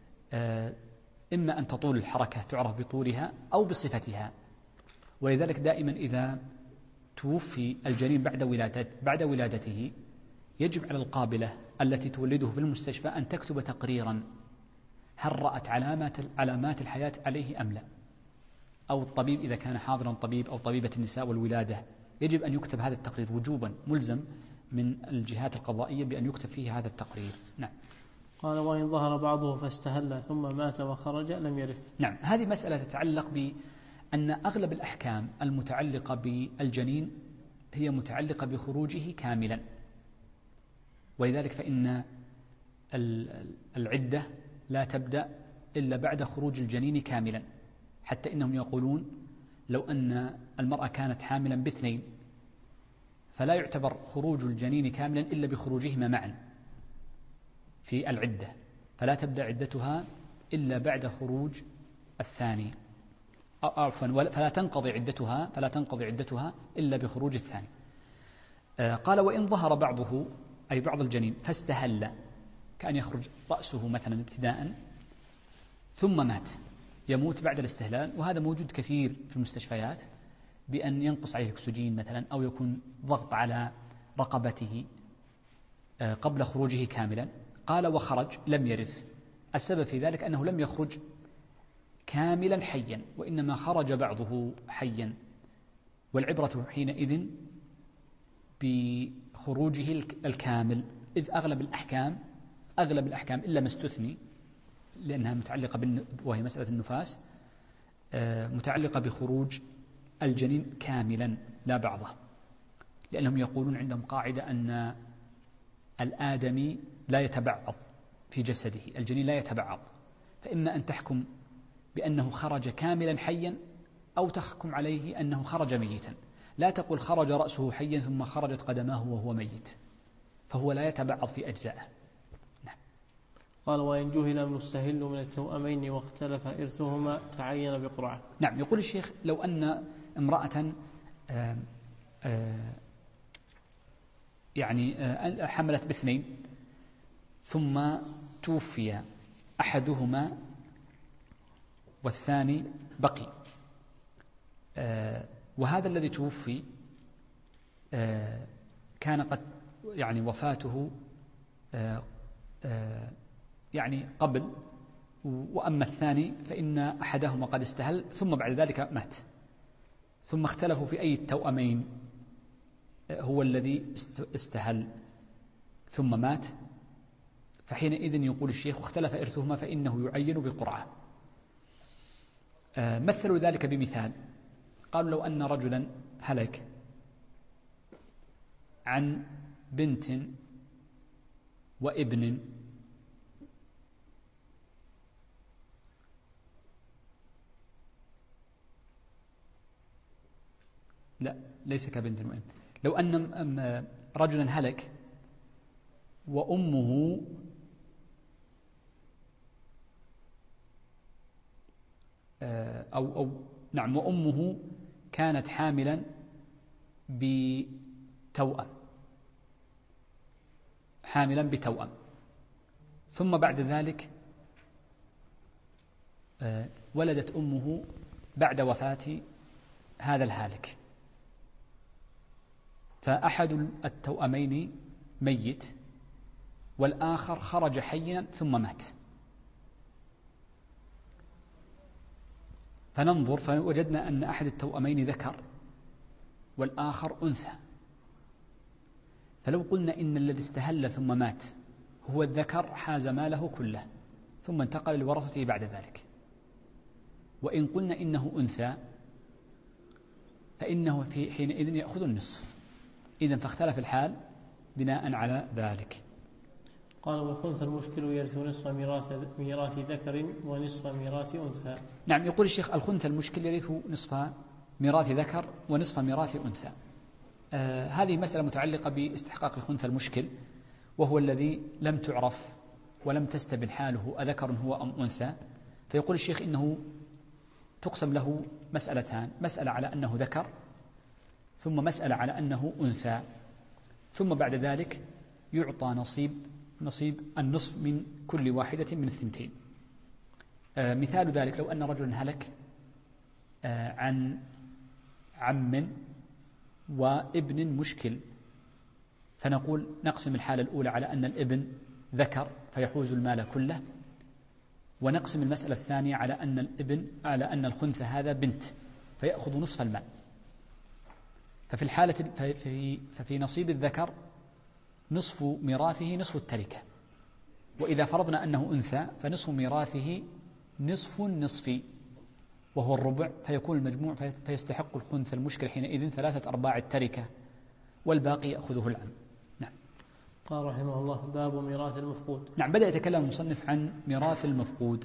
إما أن تطول الحركة تعرف بطولها أو بصفتها، ولذلك دائما إذا توفي الجنين بعد ولادته يجب على القابلة التي تولده في المستشفى أن تكتب تقريرا هل رأت علامات الحياة عليه أم لا، أو الطبيب إذا كان حاضرا، طبيب أو طبيبة النساء والولادة، يجب أن يكتب هذا التقرير وجوبا، ملزم من الجهات القضائية بأن يكتب فيه هذا التقرير. نعم. قال وإن ظهر بعضه فاستهل ثم مات وخرج لم يرث. نعم، هذه مسألة تتعلق بأن أغلب الأحكام المتعلقة بالجنين هي متعلقة بخروجه كاملا، ولذلك فإن العدة لا تبدأ إلا بعد خروج الجنين كاملا، حتى إنهم يقولون لو أن المرأة كانت حاملا باثنين فلا يعتبر خروج الجنين كاملا إلا بخروجهما معا في العدة، فلا تبدأ عدتها إلا بعد خروج الثاني، عفوا فلا تنقضي عدتها إلا بخروج الثاني. قال وإن ظهر بعضه أي بعض الجنين فاستهل، كأن يخرج رأسه مثلا ابتداء ثم مات، يموت بعد الاستهلال، وهذا موجود كثير في المستشفيات، بأن ينقص عليه الأكسجين مثلا، أو يكون ضغط على رقبته قبل خروجه كاملا. قال وخرج لم يرث، السبب في ذلك أنه لم يخرج كاملا حيا، وإنما خرج بعضه حيا، والعبرة حينئذ بخروجه الكامل، إذ أغلب الأحكام إلا ما استثني لأنها متعلقة وهي مسألة النفاس، متعلقة بخروج الجنين كاملا لا بعضه، لأنهم يقولون عندهم قاعدة أن الآدمي لا يتبعض في جسده، الجنين لا يتبعض، فإما أن تحكم بأنه خرج كاملا حيا أو تحكم عليه أنه خرج ميتا، لا تقول خرج رأسه حيا ثم خرجت قدماه وهو ميت، فهو لا يتبعض في أجزائه. نعم. قال وإن جهل المستهل من التوأمين واختلف إرثهما تعين بقرعة. نعم، يقول الشيخ لو أن امرأة يعني حملت باثنين ثم توفي أحدهما والثاني بقي، وهذا الذي توفي كان قد يعني وفاته يعني قبل، وأما الثاني فإن أحدهما قد استهل ثم بعد ذلك مات، ثم اختلفوا في أي التوأمين هو الذي استهل ثم مات، فحينئذ يقول الشيخ اختلف إرثهما فإنه يعين بقرعة. مثلوا ذلك بمثال، قالوا لو أن رجلا هلك عن بنت وابن لا ليس كبنت وابن، لو أن رجلا هلك وأمه نعم وأمه كانت حاملا بتوأم، ثم بعد ذلك ولدت أمه بعد وفاة هذا الهالك، فأحد التوأمين ميت والآخر خرج حيا ثم مات، فننظر فوجدنا أن أحد التوأمين ذكر والآخر أنثى، فلو قلنا إن الذي استهل ثم مات هو الذكر حاز ماله كله ثم انتقل لورثته بعد ذلك، وإن قلنا إنه أنثى فإنه في حينئذ يأخذ النصف، إذن فاختلف الحال بناء على ذلك. قال والخنثى المشكل يرث نصف ميراث ذكر ونصف ميراث أنثى. نعم، يقول الشيخ الخنثى المشكل يرث نصف ميراث ذكر ونصف ميراث أنثى. هذه مسألة متعلقة باستحقاق الخنثى المشكل، وهو الذي لم تعرف ولم تستبن حاله أذكر هو أم أنثى، فيقول الشيخ إنه تقسم له مسألتان، مسألة على أنه ذكر ثم مسألة على أنه أنثى، ثم بعد ذلك يعطى نصيب النصف من كل واحدة من الثنتين. مثال ذلك لو أن رجلا هلك عن عم وابن مشكل، فنقول نقسم الحالة الأولى على أن الابن ذكر فيحوز المال كله، ونقسم المسألة الثانية على أن الخنثى هذا بنت فيأخذ نصف المال. ففي الحالة ففي نصيب الذكر نصف ميراثه نصف التركة، وإذا فرضنا أنه أنثى فنصف ميراثه نصف النصف وهو الربع، فيكون المجموع فيستحق الخنثى المشكل حينئذ 3/4 التركة والباقي يأخذه العم. نعم. قال رحمه الله: باب ميراث المفقود. نعم، بدأ يتكلم المصنف عن ميراث المفقود،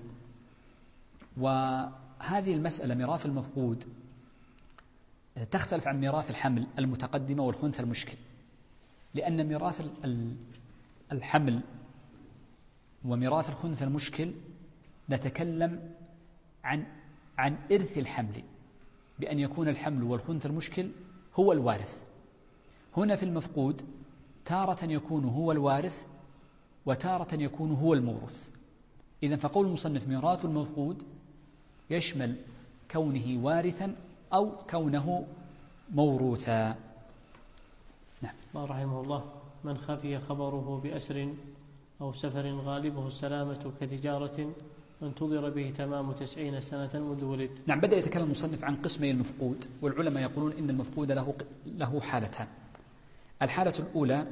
وهذه المسألة ميراث المفقود تختلف عن ميراث الحمل المتقدمة والخنثى المشكل، لأن ميراث الحمل وميراث الخنثى المشكل نتكلم عن إرث الحمل، بأن يكون الحمل والخنثى المشكل هو الوارث. هنا في المفقود تارة يكون هو الوارث وتارة يكون هو الموروث. إذن فقول المصنف ميراث المفقود يشمل كونه وارثا أو كونه موروثا. نعم. قال رحمه الله: من خفي خبره بأسر أو سفر غالبه السلامة كتجارة انتظر به تمام 90 سنة منذ ولد. نعم، بدأ يتكلم المصنف عن قسمي المفقود، والعلماء يقولون إن المفقود له حالتان. الحالة الأولى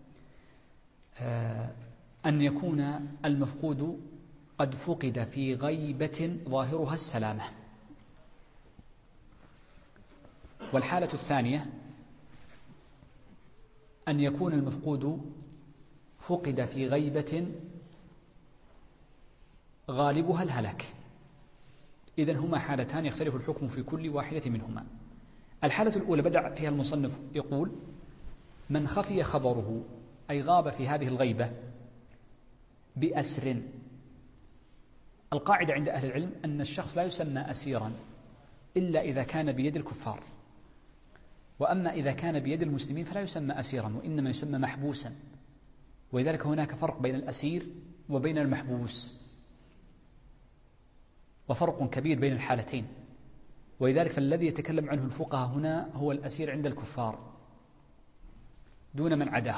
أن يكون المفقود قد فقد في غيبة ظاهرها السلامة، والحالة الثانية أن يكون المفقود فقد في غيبة غالبها الهلاك. إذن هما حالتان يختلف الحكم في كل واحدة منهما. الحالة الأولى بدأ فيها المصنف يقول: من خفي خبره، أي غاب في هذه الغيبة بأسر. القاعدة عند أهل العلم أن الشخص لا يسمى أسيرا إلا إذا كان بيد الكفار، وأما إذا كان بيد المسلمين فلا يسمى أسيرا وإنما يسمى محبوسا، ولذلك هناك فرق بين الأسير وبين المحبوس، وفرق كبير بين الحالتين، ولذلك فالذي يتكلم عنه الفقهاء هنا هو الأسير عند الكفار دون من عداه.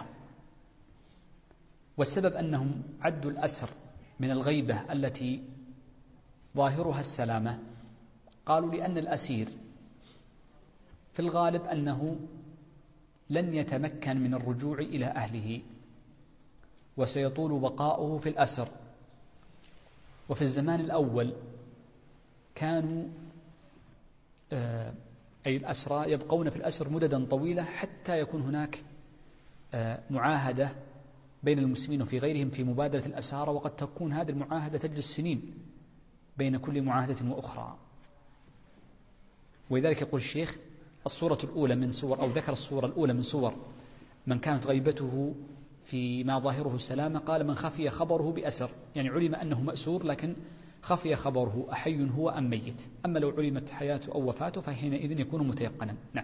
والسبب أنهم عدوا الأسر من الغيبة التي ظاهرها السلامة، قالوا لأن الأسير في الغالب أنه لن يتمكن من الرجوع إلى أهله وسيطول بقاؤه في الأسر. وفي الزمان الأول كانوا أي الأسرى يبقون في الأسر مددا طويلة حتى يكون هناك معاهدة بين المسلمين وفي غيرهم في مبادلة الأسارى، وقد تكون هذه المعاهدة تجلس سنين بين كل معاهدة وأخرى. ولذلك يقول الشيخ: الصورة الأولى من صور، أو ذكر الصورة الأولى من صور من كانت غيبته في ما ظاهره السلامة، قال: من خفي خبره بأسر، يعني علم أنه مأسور لكن خفي خبره أحي هو أم ميت. أما لو علمت حياته أو وفاته فحينئذ يكون متيقنا. نعم.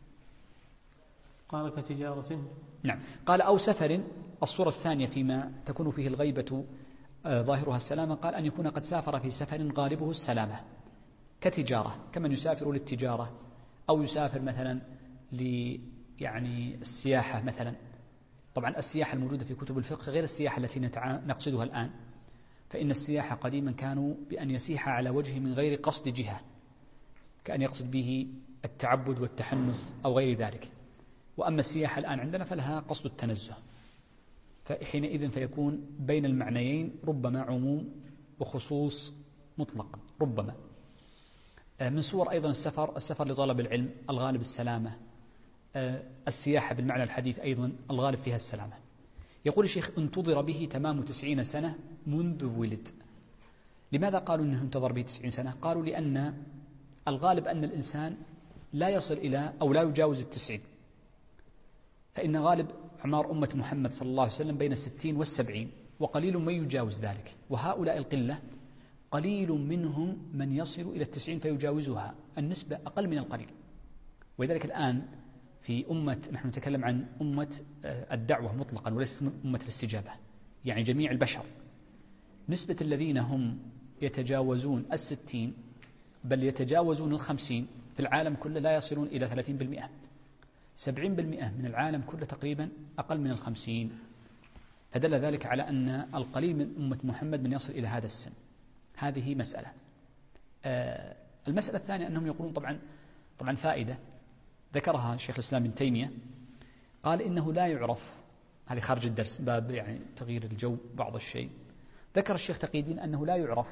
قال: كتجارة. نعم. قال: أو سفر. الصورة الثانية فيما تكون فيه الغيبة ظاهرها السلامة، قال: أن يكون قد سافر في سفر غالبه السلامة كتجارة، كمن يسافر للتجارة أو يسافر مثلا يعني السياحة مثلا. طبعا السياحة الموجودة في كتب الفقه غير السياحة التي نقصدها الآن، فإن السياحة قديما كانوا بأن يسيح على وجهه من غير قصد جهة، كأن يقصد به التعبد والتحنث أو غير ذلك. وأما السياحة الآن عندنا فلها قصد التنزه، فحينئذ فيكون بين المعنيين ربما عموم وخصوص مطلق ربما. من صور أيضا السفر لطلب العلم الغالب السلامة. السياحة بالمعنى الحديث أيضا الغالب فيها السلامة. يقول الشيخ: انتظر به تمام 90 سنة منذ ولد. لماذا قالوا أنه انتظر به 90 سنة؟ قالوا لأن الغالب أن الإنسان لا يصل إلى أو لا يجاوز 90، فإن غالب أعمار أمة محمد صلى الله عليه وسلم بين 60 و70، وقليل من يجاوز ذلك، وهؤلاء القلة قليل منهم من يصل إلى 90 فيجاوزها، النسبة أقل من القليل. ولذلك الآن في نحن نتكلم عن أمة الدعوة مطلقا وليست أمة الاستجابة، يعني جميع البشر، نسبة الذين هم يتجاوزون 60 بل يتجاوزون 50 في العالم كله لا يصلون إلى 30%. 70% من العالم كله تقريبا أقل من 50. فدل ذلك على أن القليل من أمة محمد من يصل إلى هذا السن. هذه مسألة. المسألة الثانية أنهم يقولون طبعا فائدة ذكرها شيخ الإسلام ابن تيمية، قال إنه لا يعرف، هذه خارج الدرس باب يعني تغيير الجو بعض الشيء، ذكر الشيخ تقي الدين أنه لا يعرف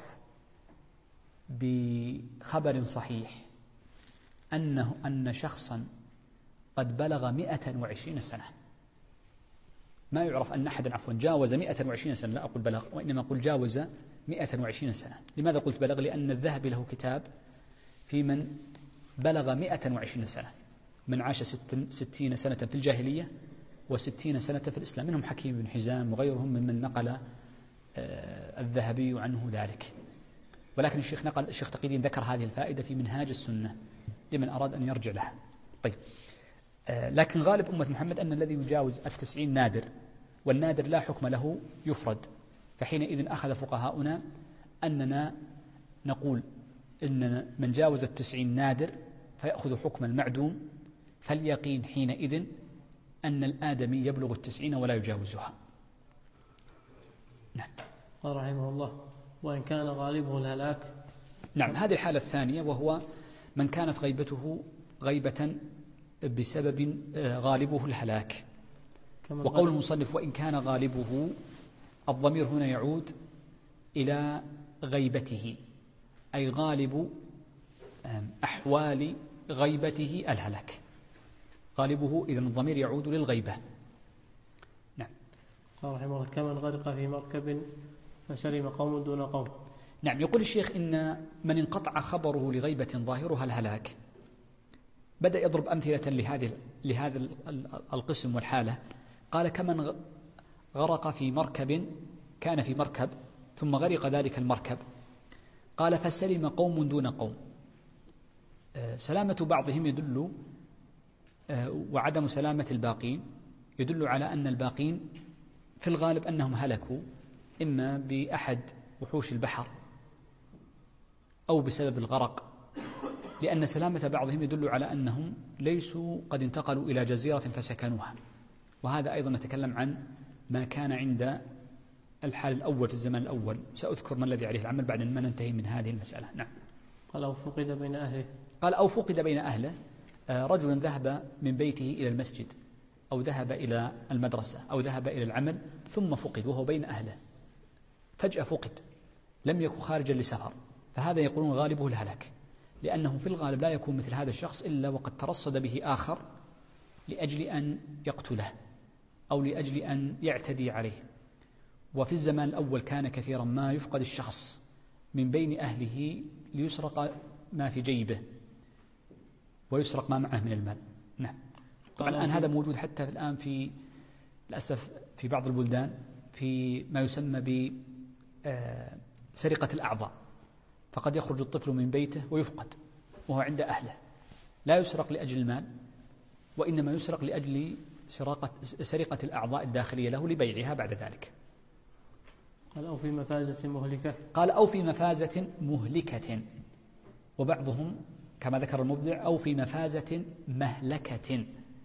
بخبر صحيح أن شخصا قد بلغ 120 سنة، ما يعرف أن أحدا جاوز 120 سنة، لا أقول بلغ وإنما أقول جاوز 120 سنة. لماذا قلت بلغ؟ لأن الذهبي له كتاب في من بلغ 120 سنة، من عاش 60 سنة في الجاهلية و60 سنة في الإسلام، منهم حكيم بن حزام وغيرهم ممن نقل الذهبي عنه ذلك. ولكن الشيخ تقي الدين ذكر هذه الفائدة في منهاج السنة لمن أراد أن يرجع لها. طيب، لكن غالب أمة محمد أن الذي يجاوز 90 نادر، والنادر لا حكم له يفرد، فحينئذ أخذ فقهاؤنا أننا نقول إن من جاوز 90 نادر فيأخذ حكم المعدوم، فاليقين حينئذ أن الآدمي يبلغ 90 ولا يجاوزها. نعم. قال رحمه الله: وإن كان غالبه الهلاك. نعم، هذه الحالة الثانية، وهو من كانت غيبته غيبة بسبب غالبه الهلاك. وقول المصنف وإن كان غالبه، الضمير هنا يعود إلى غيبته، أي غالب أحوال غيبته الهلاك. غالبه إذن الضمير يعود للغيبة. نعم. قال رحمه الله: كمن غرق في مركب فسلم قوم دون قوم. نعم، يقول الشيخ إن من انقطع خبره لغيبة ظاهرها الهلاك، بدأ يضرب أمثلة لهذا القسم والحالة. قال: كمن غرق في مركب، كان في مركب ثم غرق ذلك المركب، قال فسلم قوم دون قوم. سلامة بعضهم يدل وعدم سلامة الباقين يدل على أن الباقين في الغالب أنهم هلكوا إما بأحد وحوش البحر أو بسبب الغرق، لأن سلامة بعضهم يدل على أنهم ليسوا قد انتقلوا إلى جزيرة فسكنوها. وهذا أيضا نتكلم عن ما كان عند الحال الأول في الزمان الأول، سأذكر ما الذي عليه العمل بعد ما ننتهي من هذه المسألة. نعم. قال: أو فقد بين أهله. قال: أو فقد بين أهله، رجل ذهب من بيته إلى المسجد أو ذهب إلى المدرسة أو ذهب إلى العمل ثم فقد وهو بين أهله، فجأة فقد، لم يكن خارجا لسفر، فهذا يقولون غالبه الهلاك، لأنه في الغالب لا يكون مثل هذا الشخص إلا وقد ترصد به آخر لأجل أن يقتله أو لأجل أن يعتدي عليه. وفي الزمان الأول كان كثيرا ما يفقد الشخص من بين أهله ليسرق ما في جيبه ويسرق ما معه من المال. نعم. طبعا الآن هذا موجود حتى الآن في للأسف في بعض البلدان في ما يسمى بسرقة الأعضاء، فقد يخرج الطفل من بيته ويفقد وهو عند أهله، لا يسرق لأجل المال وإنما يسرق لأجل سرقة الأعضاء الداخلية له لبيعها بعد ذلك. قال: أو في مفازة مهلكة. قال: أو في مفازة مهلكة، وبعضهم كما ذكر المبدع أو في مفازة مهلكة،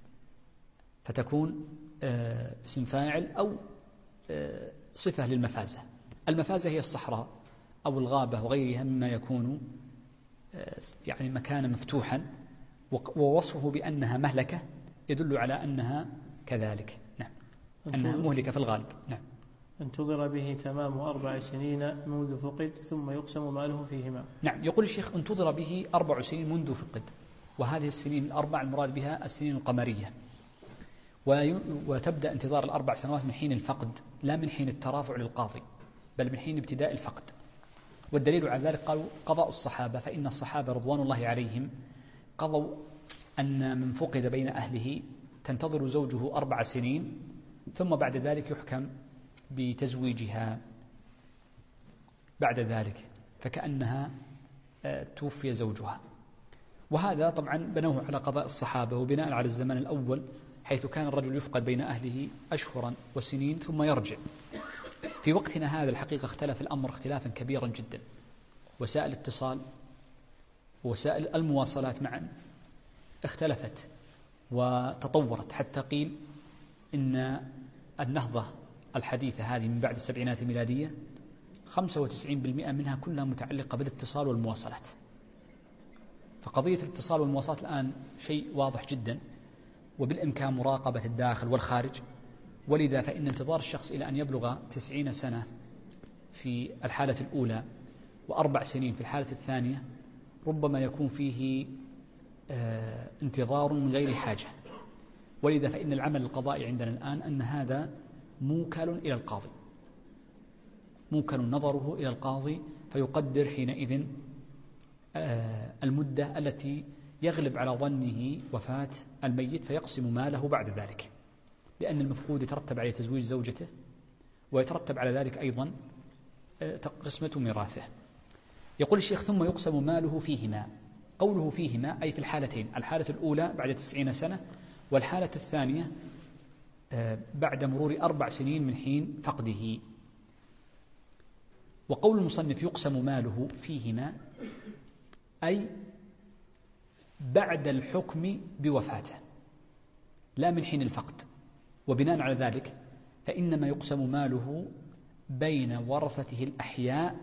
فتكون اسم فاعل أو صفة للمفازة. المفازة هي الصحراء أو الغابة وغيرها مما يكون يعني مكانا مفتوحا، ووصفه بأنها مهلكة يدل على أنها كذلك. نعم، أنها مهلكة في الغالب. نعم. انتظر به تمام 4 سنين منذ فقد ثم يقسم ماله فيهما. نعم، يقول الشيخ انتظر به 4 سنين منذ فقد، وهذه السنين ال4 المراد بها السنين القمرية، وتبدأ انتظار ال4 سنوات من حين الفقد لا من حين الترافع للقاضي، بل من حين ابتداء الفقد. والدليل على ذلك قالوا قضاء الصحابة، فإن الصحابة رضوان الله عليهم قضوا أن من فقد بين أهله تنتظر زوجه 4 سنين ثم بعد ذلك يحكم بتزويجها بعد ذلك، فكأنها توفي زوجها. وهذا طبعا بنوه على قضاء الصحابة وبناء على الزمان الأول، حيث كان الرجل يفقد بين أهله أشهرا وسنين ثم يرجع. في وقتنا هذا الحقيقة اختلف الأمر اختلافا كبيرا جدا، وسائل الاتصال وسائل المواصلات معا اختلفت وتطورت، حتى قيل إن النهضة الحديثة هذه من بعد 70 الميلادية 95% منها كلها متعلقة بالاتصال والمواصلات. فقضية الاتصال والمواصلات الآن شيء واضح جدا، وبالإمكان مراقبة الداخل والخارج، ولذا فإن انتظار الشخص إلى أن يبلغ 90 سنة في الحالة الأولى و4 سنين في الحالة الثانية ربما يكون فيه انتظار من غير حاجة. ولذا فإن العمل القضائي عندنا الآن أن هذا موكل إلى القاضي، موكل نظره إلى القاضي، فيقدر حينئذ المدة التي يغلب على ظنه وفاة الميت فيقسم ماله بعد ذلك، لأن المفقود يترتب عليه تزويج زوجته، ويترتب على ذلك أيضا قسمة ميراثه. يقول الشيخ: ثم يقسم ماله فيهما. قوله فيهما أي في الحالتين، الحالة الأولى بعد 90 سنة، والحالة الثانية بعد مرور 4 سنين من حين فقده. وقول المصنف يقسم ماله فيهما أي بعد الحكم بوفاته لا من حين الفقد. وبناء على ذلك فإنما يقسم ماله بين ورثته الأحياء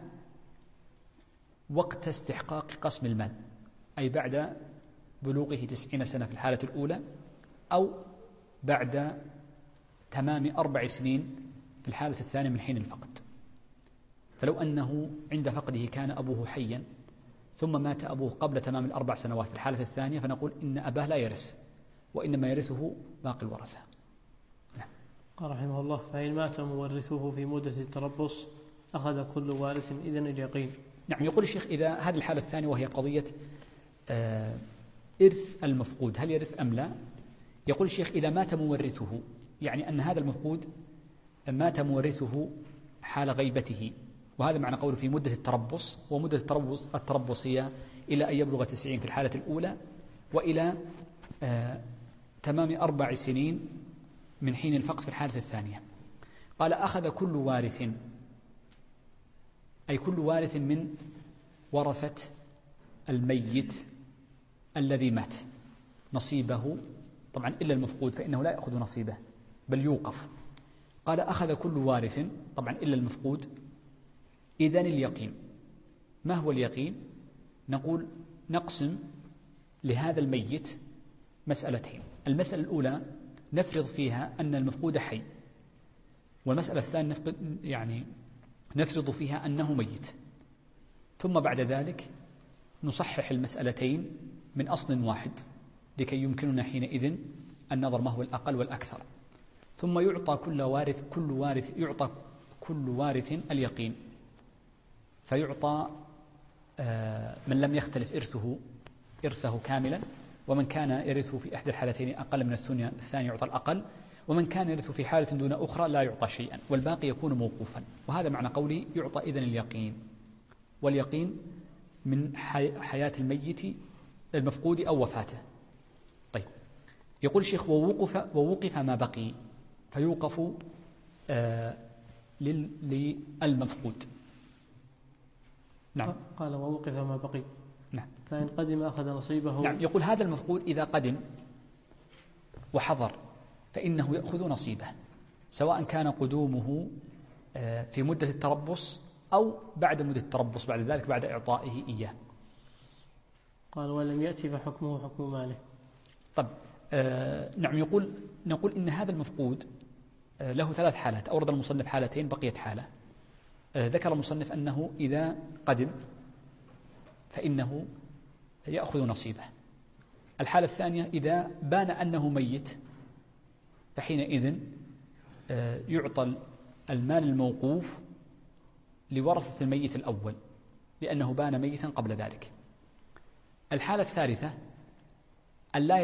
وقت استحقاق قسم المال، أي بعد بلوغه 90 سنة في الحالة الأولى، أو بعد تمام 4 سنين في الحالة الثانية من حين الفقد. فلو أنه عند فقده كان أبوه حيا ثم مات أبوه قبل تمام 4 سنوات في الحالة الثانية، فنقول إن أباه لا يرث، وإنما يرثه باقي الورثة. نعم. قال رحمه الله: فإن مات مورثه في مدة التربص أخذ كل وارث إذن اليقين. نعم. يقول الشيخ: إذا هذه الحالة الثانية وهي قضية إرث المفقود، هل يرث أم لا؟ يقول الشيخ: إذا مات مورثه، يعني أن هذا المفقود مات مورثه حال غيبته، وهذا معنى قوله في مدة التربص. ومدة التربص هي إلى أن يبلغ 90 في الحالة الأولى، وإلى تمام 4 سنين من حين الفقد في الحالة الثانية. قال: أخذ كل وارث، أي كل وارث من ورثة الميت الذي مات نصيبه، طبعا إلا المفقود فإنه لا يأخذ نصيبه بل يوقف. قال: أخذ كل وارث، طبعا إلا المفقود، إذن اليقين. ما هو اليقين؟ نقول نقسم لهذا الميت مسألتين. المسألة الأولى نفرض فيها أن المفقود حي، والمسألة الثانية نفرض فيها أنه ميت، ثم بعد ذلك نصحح المسألتين من أصل واحد لكي يمكننا حينئذ النظر ما هو الأقل والأكثر. ثم يعطى كل وارث اليقين، فيعطى من لم يختلف إرثه كاملا، ومن كان يرثه في إحدى الحالتين أقل من الثاني يعطى الأقل، ومن كان يرثه في حالة دون أخرى لا يعطى شيئا، والباقي يكون موقوفا. وهذا معنى قولي يعطى إذن اليقين. واليقين من حياة الميت المفقود أو وفاته. طيب، يقول الشيخ: ووقف ما بقي، فيوقف للمفقود. نعم. قال: ووقف ما بقي. نعم. فإن قدم أخذ نصيبه. نعم. يقول هذا المفقود إذا قدم وحضر فإنه يأخذ نصيبه، سواء كان قدومه في مدة التربص أو بعد مدة التربص بعد ذلك بعد إعطائه إياه. قال: ولم يأتي فحكمه حكم ماله. طب نعم. نقول إن هذا المفقود له 3 حالات. أورد المصنف حالتين، بقيت حالة. ذكر المصنف أنه إذا قدم فإنه يأخذ نصيبه. الحالة الثانية إذا بان أنه ميت، فحينئذ يعطى المال الموقوف لورثة الميت الأول لأنه بان ميتا قبل ذلك. الحالة الثالثة ألا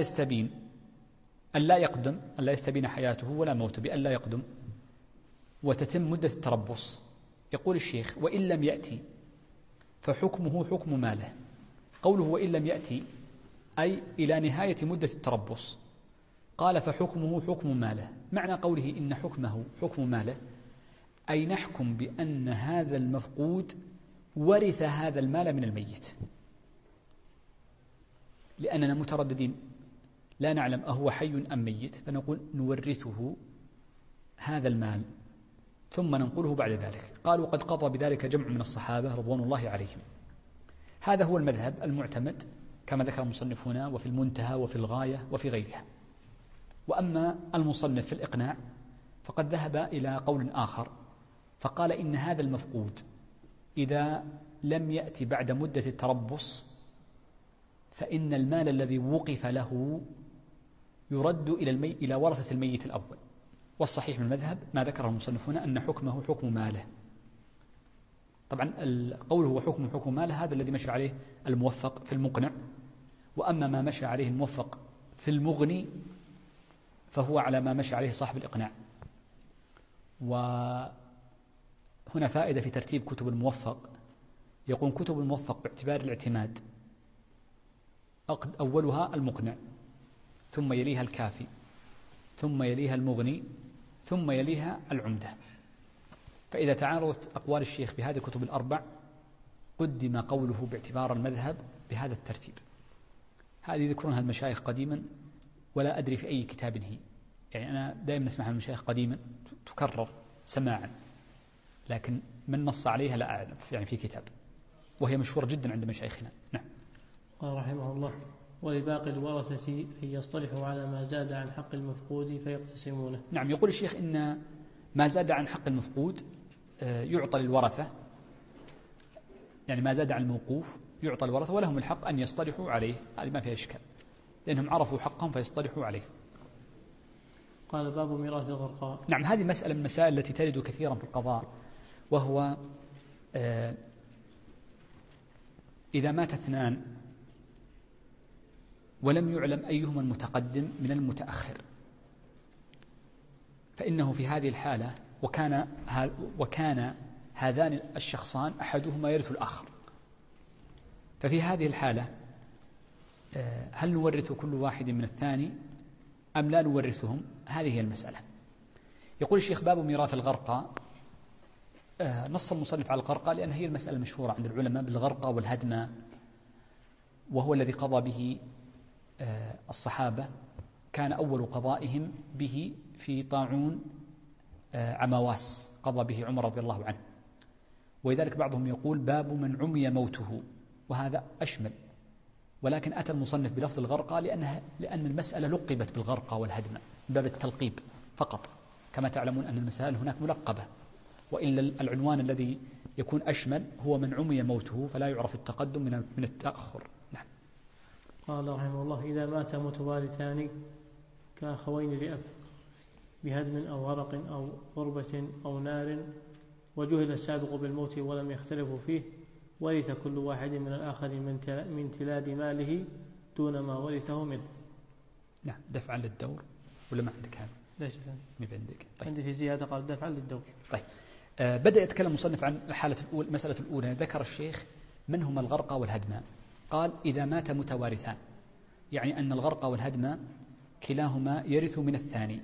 يستبين حياته ولا موته، بألا يقدم وتتم مدة التربص. يقول الشيخ: وإن لم يأتي فحكمه حكم ماله. قوله وإن لم يأتي أي إلى نهاية مدة التربص. قال: فحكمه حكم ماله. معنى قوله إن حكمه حكم ماله أي نحكم بأن هذا المفقود ورث هذا المال من الميت، لأننا مترددين لا نعلم أهو حي أم ميت، فنقول نورثه هذا المال ثم ننقله بعد ذلك. قالوا قد قضى بذلك جمع من الصحابة رضوان الله عليهم. هذا هو المذهب المعتمد كما ذكر المصنف هنا وفي المنتهى وفي الغاية وفي غيرها. وأما المصنف في الإقناع فقد ذهب إلى قول آخر، فقال إن هذا المفقود إذا لم يأتي بعد مدة التربص فإن المال الذي وقف له يرد إلى ورثة الميت الأول. والصحيح من المذهب ما ذكره المصنف هنا أن حكمه حكم ماله. طبعا القول هو حكم ماله، هذا الذي مشى عليه الموفق في المقنع. وأما ما مشى عليه الموفق في المغني فهو على ما مشى عليه صاحب الإقناع. وهنا فائدة في ترتيب كتب الموفق، يقول كتب الموفق باعتبار الاعتماد أولها المقنع، ثم يليها الكافي، ثم يليها المغني، ثم يليها العمدة. فإذا تعارضت أقوال الشيخ بهذه الكتب الأربع قدم قوله باعتبار المذهب بهذا الترتيب. هذه يذكرونها المشايخ قديما ولا أدري في أي كتاب هي، يعني أنا دائما نسمعها من المشايخ قديما تكرر سماعا، لكن من نص عليها لا أعلم يعني في كتاب، وهي مشهورة جدا عند مشايخنا. نعم. قال رحمه الله: ولباقي الورثة أن يصطلحوا على ما زاد عن حق المفقود فيقتسمونه. نعم. يقول الشيخ إن ما زاد عن حق المفقود يعطى للورثة، يعني ما زاد عن الموقوف يعطى الورثة ولهم الحق أن يصطلحوا عليه، هذه ما فيها إشكال لأنهم عرفوا حقهم فيصطلحوا عليه. قال: باب ميراث الغرقاء. نعم. هذه مسألة من المسائل التي ترد كثيرا في القضاء، وهو إذا مات اثنان ولم يعلم أيهما المتقدم من المتأخر فإنه في هذه الحالة وكان هذان الشخصان أحدهما يرث الآخر، ففي هذه الحالة هل نورث كل واحد من الثاني أم لا نورثهم؟ هذه هي المسألة. يقول الشيخ: باب ميراث الغرقى. نص المصنف على الغرقى لأن هي المسألة المشهورة عند العلماء بالغرقى والهدمى، وهو الذي قضى به الصحابة، كان أول قضائهم به في طاعون عمواس قضى به عمر رضي الله عنه. ولذلك بعضهم يقول: باب من عمي موته، وهذا أشمل، ولكن أتى المصنف بلفظ الغرقى لأن المسألة لقبت بالغرقى والهدمى من باب التلقيب فقط، كما تعلمون أن المسائل هناك ملقبة، وإلا العنوان الذي يكون أشمل هو من عمي موته، فلا يعرف التقدم من التأخر. نعم. قال رحمه الله: إذا مات متوارثان كأخوين لأب بهدم أو غرق أو غربة أو نار وجهل السابق بالموت ولم يختلفوا فيه، ورث كل واحد من الآخر من تلاد ماله دون ما ورثه منه. نعم. دفعا للدور ولا ما عندك هذا؟ ليش ما عندك؟ طيب. عندي في زيادة قال دفعا للدور. طيب. بدأ يتكلم المصنف عن الحالة الأولى. المسألة الأولى ذكر الشيخ من هما الغرقى والهدمى. قال: إذا مات متوارثان، يعني أن الغرقى والهدمى كلاهما يرث من الثاني.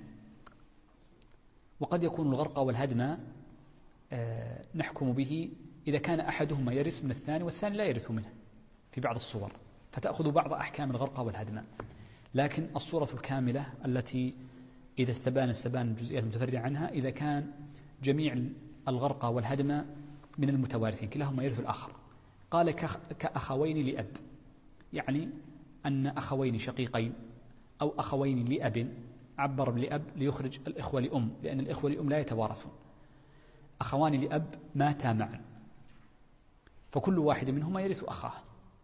وقد يكون الغرقى والهدمى نحكم به إذا كان أحدهما يرث من الثاني والثاني لا يرث منه في بعض الصور، فتأخذ بعض أحكام الغرقى والهدمى. لكن الصورة الكاملة التي إذا استبان الجزئيات المتفرعة عنها إذا كان جميع الغرقى والهدمى من المتوارثين كلاهما يرث الآخر. قال: كأخوين لأب، يعني أن أخوين شقيقين أو أخوين لأب، عبر بلأب ليخرج الإخوة لأم، لأن الإخوة لأم لا يتوارثون. أخوان لأب ماتا معا، فكل واحد منهما يرث أخاه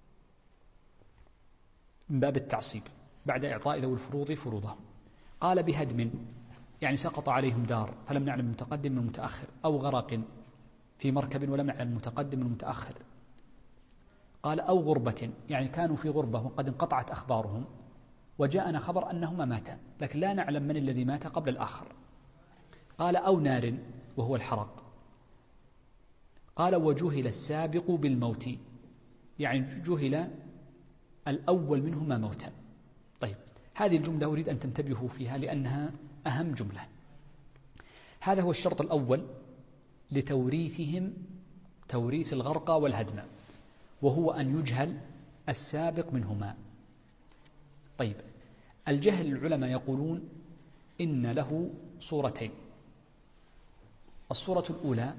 من باب التعصيب بعد إعطاء ذوي الفروض فروضهم. قال: بهدم، يعني سقط عليهم دار فلم نعلم المتقدم من المتأخر، أو غرق في مركب ولم نعلم المتقدم من المتأخر. قال: أو غربة، يعني كانوا في غربة وقد انقطعت أخبارهم وجاءنا خبر أنهما ماتا لكن لا نعلم من الذي مات قبل الآخر. قال: أو نار، وهو الحرق. قال: وجهل السابق بالموت، يعني جهل الأول منهما موتا. طيب، هذه الجملة أريد أن تنتبهوا فيها لأنها أهم جملة. هذا هو الشرط الأول لتوريثهم، توريث الغرقى والهدمى، وهو أن يجهل السابق منهما. طيب، الجهل العلماء يقولون إن له صورتين. الصورة الأولى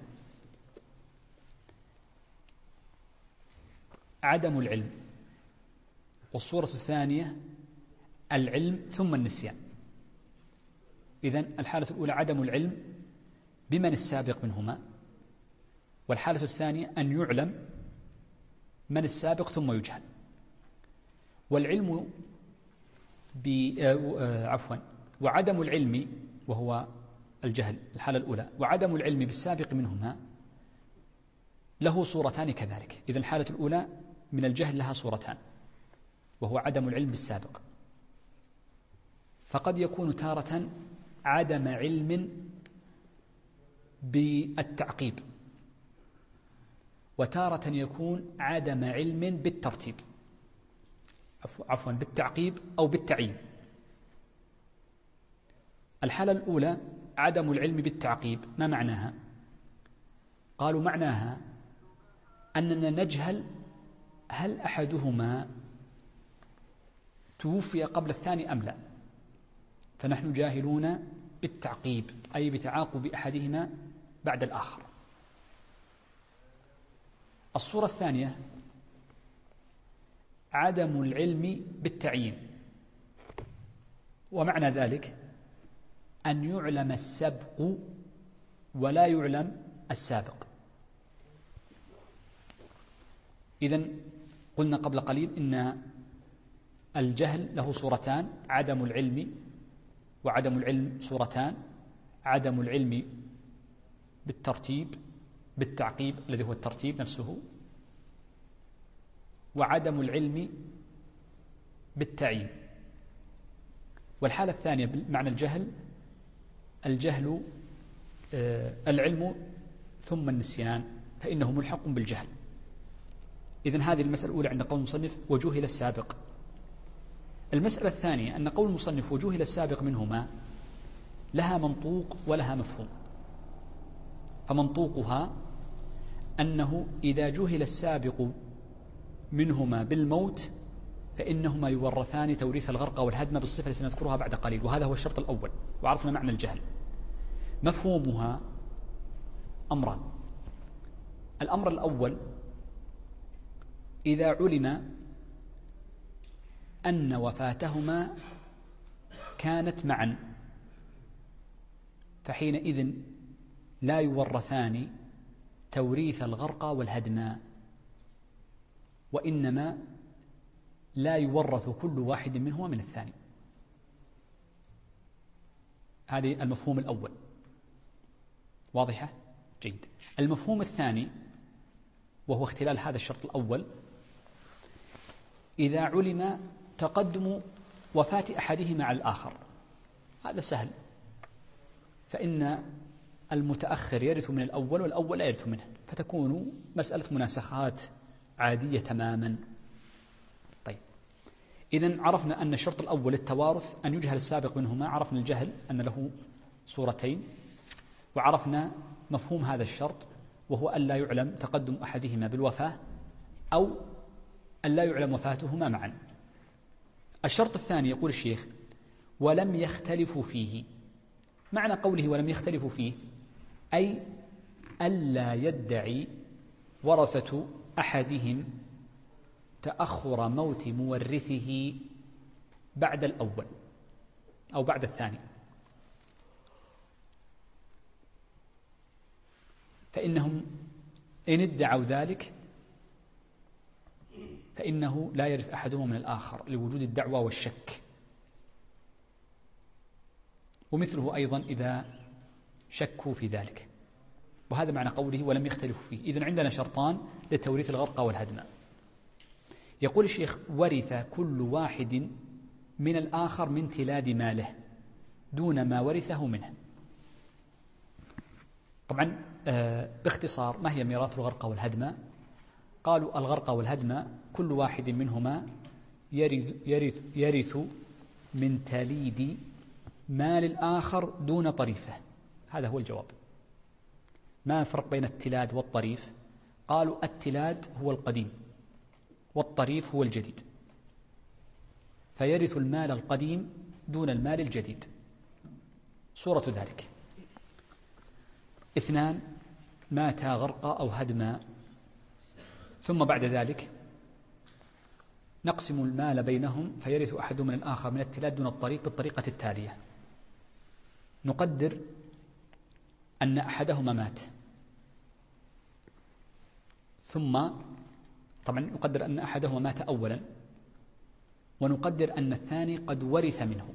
عدم العلم، والصورة الثانية العلم ثم النسيان. إذن الحالة الأولى عدم العلم بمن السابق منهما، والحالة الثانية أن يعلم من السابق ثم يجهل. والعلم وعدم العلم وهو الجهل الحالة الأولى، وعدم العلم بالسابق منهما له صورتان كذلك. إذن الحالة الأولى من الجهل لها صورتان، وهو عدم العلم بالسابق، فقد يكون تارة عدم علم بالتعقيب، وتارة يكون عدم علم بالترتيب، بالتعقيب أو بالتعيين. الحالة الأولى عدم العلم بالتعقيب، ما معناها؟ قالوا معناها أننا نجهل هل أحدهما توفي قبل الثاني أم لا، فنحن جاهلون بالتعقيب أي بتعاقب أحدهما بعد الآخر. الصورة الثانية عدم العلم بالتعيين، ومعنى ذلك أن يعلم السبق ولا يعلم السابق. إذن قلنا قبل قليل إن الجهل له صورتان، عدم العلم وعدم العلم صورتان، عدم العلم بالترتيب بالتعقيب الذي هو الترتيب نفسه، وعدم العلم بالتعيين. والحالة الثانية بمعنى الجهل العلم ثم النسيان، فإنه ملحق بالجهل. إذن هذه المسألة الأولى عند قول المصنف وجهل السابق. المسألة الثانية أن قول المصنف وجهل السابق منهما لها منطوق ولها مفهوم. فمنطوقها أنه إذا جهل السابق منهما بالموت فإنهما يورثان توريث الغرق والهدم بالصفة التي سنذكرها بعد قليل، وهذا هو الشرط الأول، وعرفنا معنى الجهل. مفهومها أمران. الأمر الأول إذا علم أن وفاتهما كانت معا فحينئذ لا يورثان توريث الغرق والهدم، وإنما لا يورث كل واحد منهما من الثاني. هذه المفهوم الأول، واضحة؟ جيد. المفهوم الثاني وهو اختلال هذا الشرط الأول، إذا علم تقدم وفاة أحدهما على الآخر، هذا سهل، فإن المتأخر يرث من الأول والأول لا يرث منه، فتكون مسألة مناسخات عادية تماما. طيب، إذن عرفنا أن الشرط الأول التوارث أن يجهل السابق منهما، عرفنا الجهل أن له صورتين، وعرفنا مفهوم هذا الشرط وهو أن لا يعلم تقدم أحدهما بالوفاة أو أن لا يعلم وفاتهما معا. الشرط الثاني يقول الشيخ ولم يختلفوا فيه. معنى قوله ولم يختلفوا فيه أي ألا يدعي ورثة أحدهم تأخر موت مورثه بعد الأول أو بعد الثاني، فإنهم إن ادعوا ذلك فإنه لا يرث أحدهما من الآخر لوجود الدعوى والشك، ومثله أيضا إذا شكوا في ذلك. وهذا معنى قوله ولم يختلفوا فيه. إذن عندنا شرطان لتوريث الغرق والهدم. يقول الشيخ ورث كل واحد من الآخر من تلاد ماله دون ما ورثه منه. طبعا باختصار ما هي ميراث الغرق والهدم؟ قالوا الغرق والهدم كل واحد منهما يرث من تليد مال الآخر دون طريفه. هذا هو الجواب. ما الفرق بين التلاد والطريف؟ قالوا التلاد هو القديم والطريف هو الجديد، فيرث المال القديم دون المال الجديد. صورة ذلك اثنان ماتا غرقا أو هدما، ثم بعد ذلك نقسم المال بينهم فيرث أحدهم من الآخر من التلاد دون الطريق بالطريقة التالية: نقدر أن أحدهما مات، ثم طبعا نقدر أن أحدهما مات أولا، ونقدر أن الثاني قد ورث منه،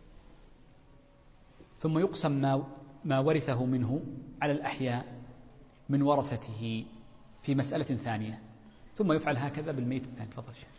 ثم يقسم ما ورثه منه على الأحياء من ورثته في مسألة ثانية، ثم يفعل هكذا بالميت الثاني. تفضل شيخ.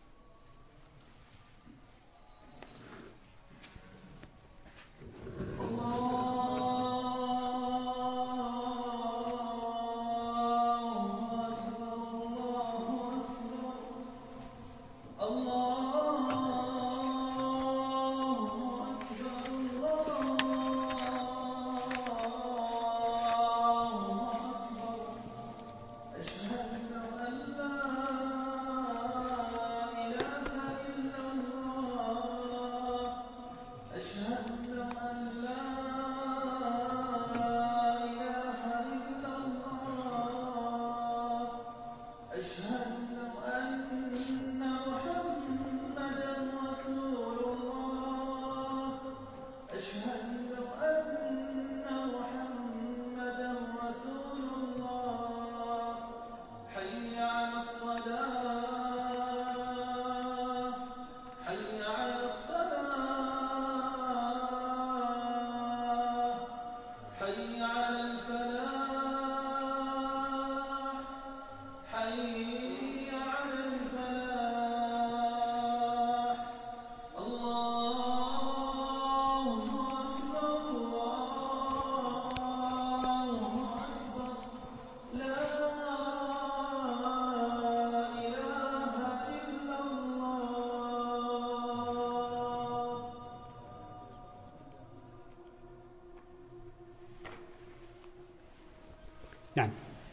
نعم.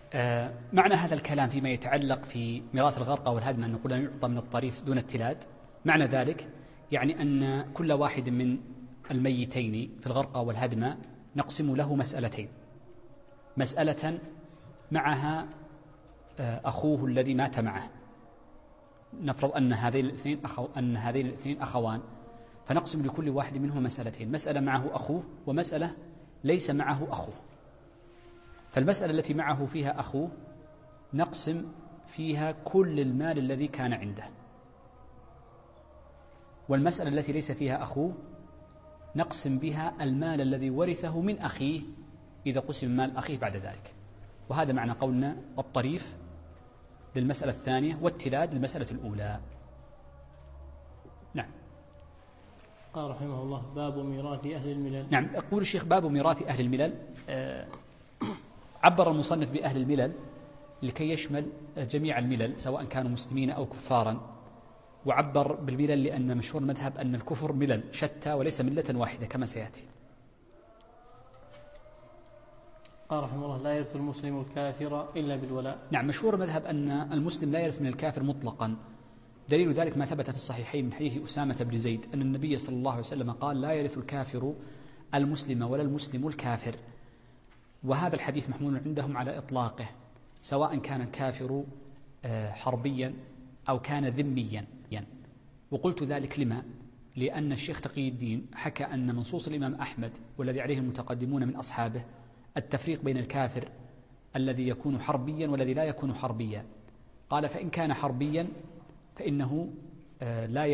معنى هذا الكلام فيما يتعلق في ميراث الغرقى والهدم أن نقول أن يعطى من الطريف دون التلاد، معنى ذلك يعني أن كل واحد من الميتين في الغرقى والهدم نقسم له مسألتين: مسألة معها أخوه الذي مات معه، نفرض أن هذين الاثنين أخوان، فنقسم لكل واحد منهما مسألتين: مسألة معه أخوه ومسألة ليس معه أخوه. فالمسألة التي معه فيها أخوه نقسم فيها كل المال الذي كان عنده، والمسألة التي ليس فيها أخوه نقسم بها المال الذي ورثه من أخيه إذا قسم مال أخيه بعد ذلك. وهذا معنى قولنا الطريف للمسألة الثانية والتلاد للمسألة الأولى. نعم. قال رحمه الله: باب ميراث أهل الملل. نعم، يقول الشيخ: باب ميراث أهل الملل. عبر المصنف بأهل الملل لكي يشمل جميع الملل سواء كانوا مسلمين أو كفارا، وعبر بالملل لأن مشهور المذهب أن الكفر ملل شتى وليس ملة واحدة كما سيأتي. قال رحمه الله: لا يرث المسلم الكافر إلا بالولاء. نعم، مشهور المذهب أن المسلم لا يرث من الكافر مطلقا. دليل ذلك ما ثبت في الصحيحين من حديث أسامة بن زيد أن النبي صلى الله عليه وسلم قال: لا يرث الكافر المسلم ولا المسلم الكافر. وهذا الحديث محمول عندهم على إطلاقه، سواء كان الكافر حربيا أو كان ذميا. وقلت ذلك لما؟ لأن الشيخ تقي الدين حكى أن منصوص الإمام أحمد والذي عليه المتقدمون من أصحابه التفريق بين الكافر الذي يكون حربيا والذي لا يكون حربيا. قال: فإن كان حربيا فإنه لا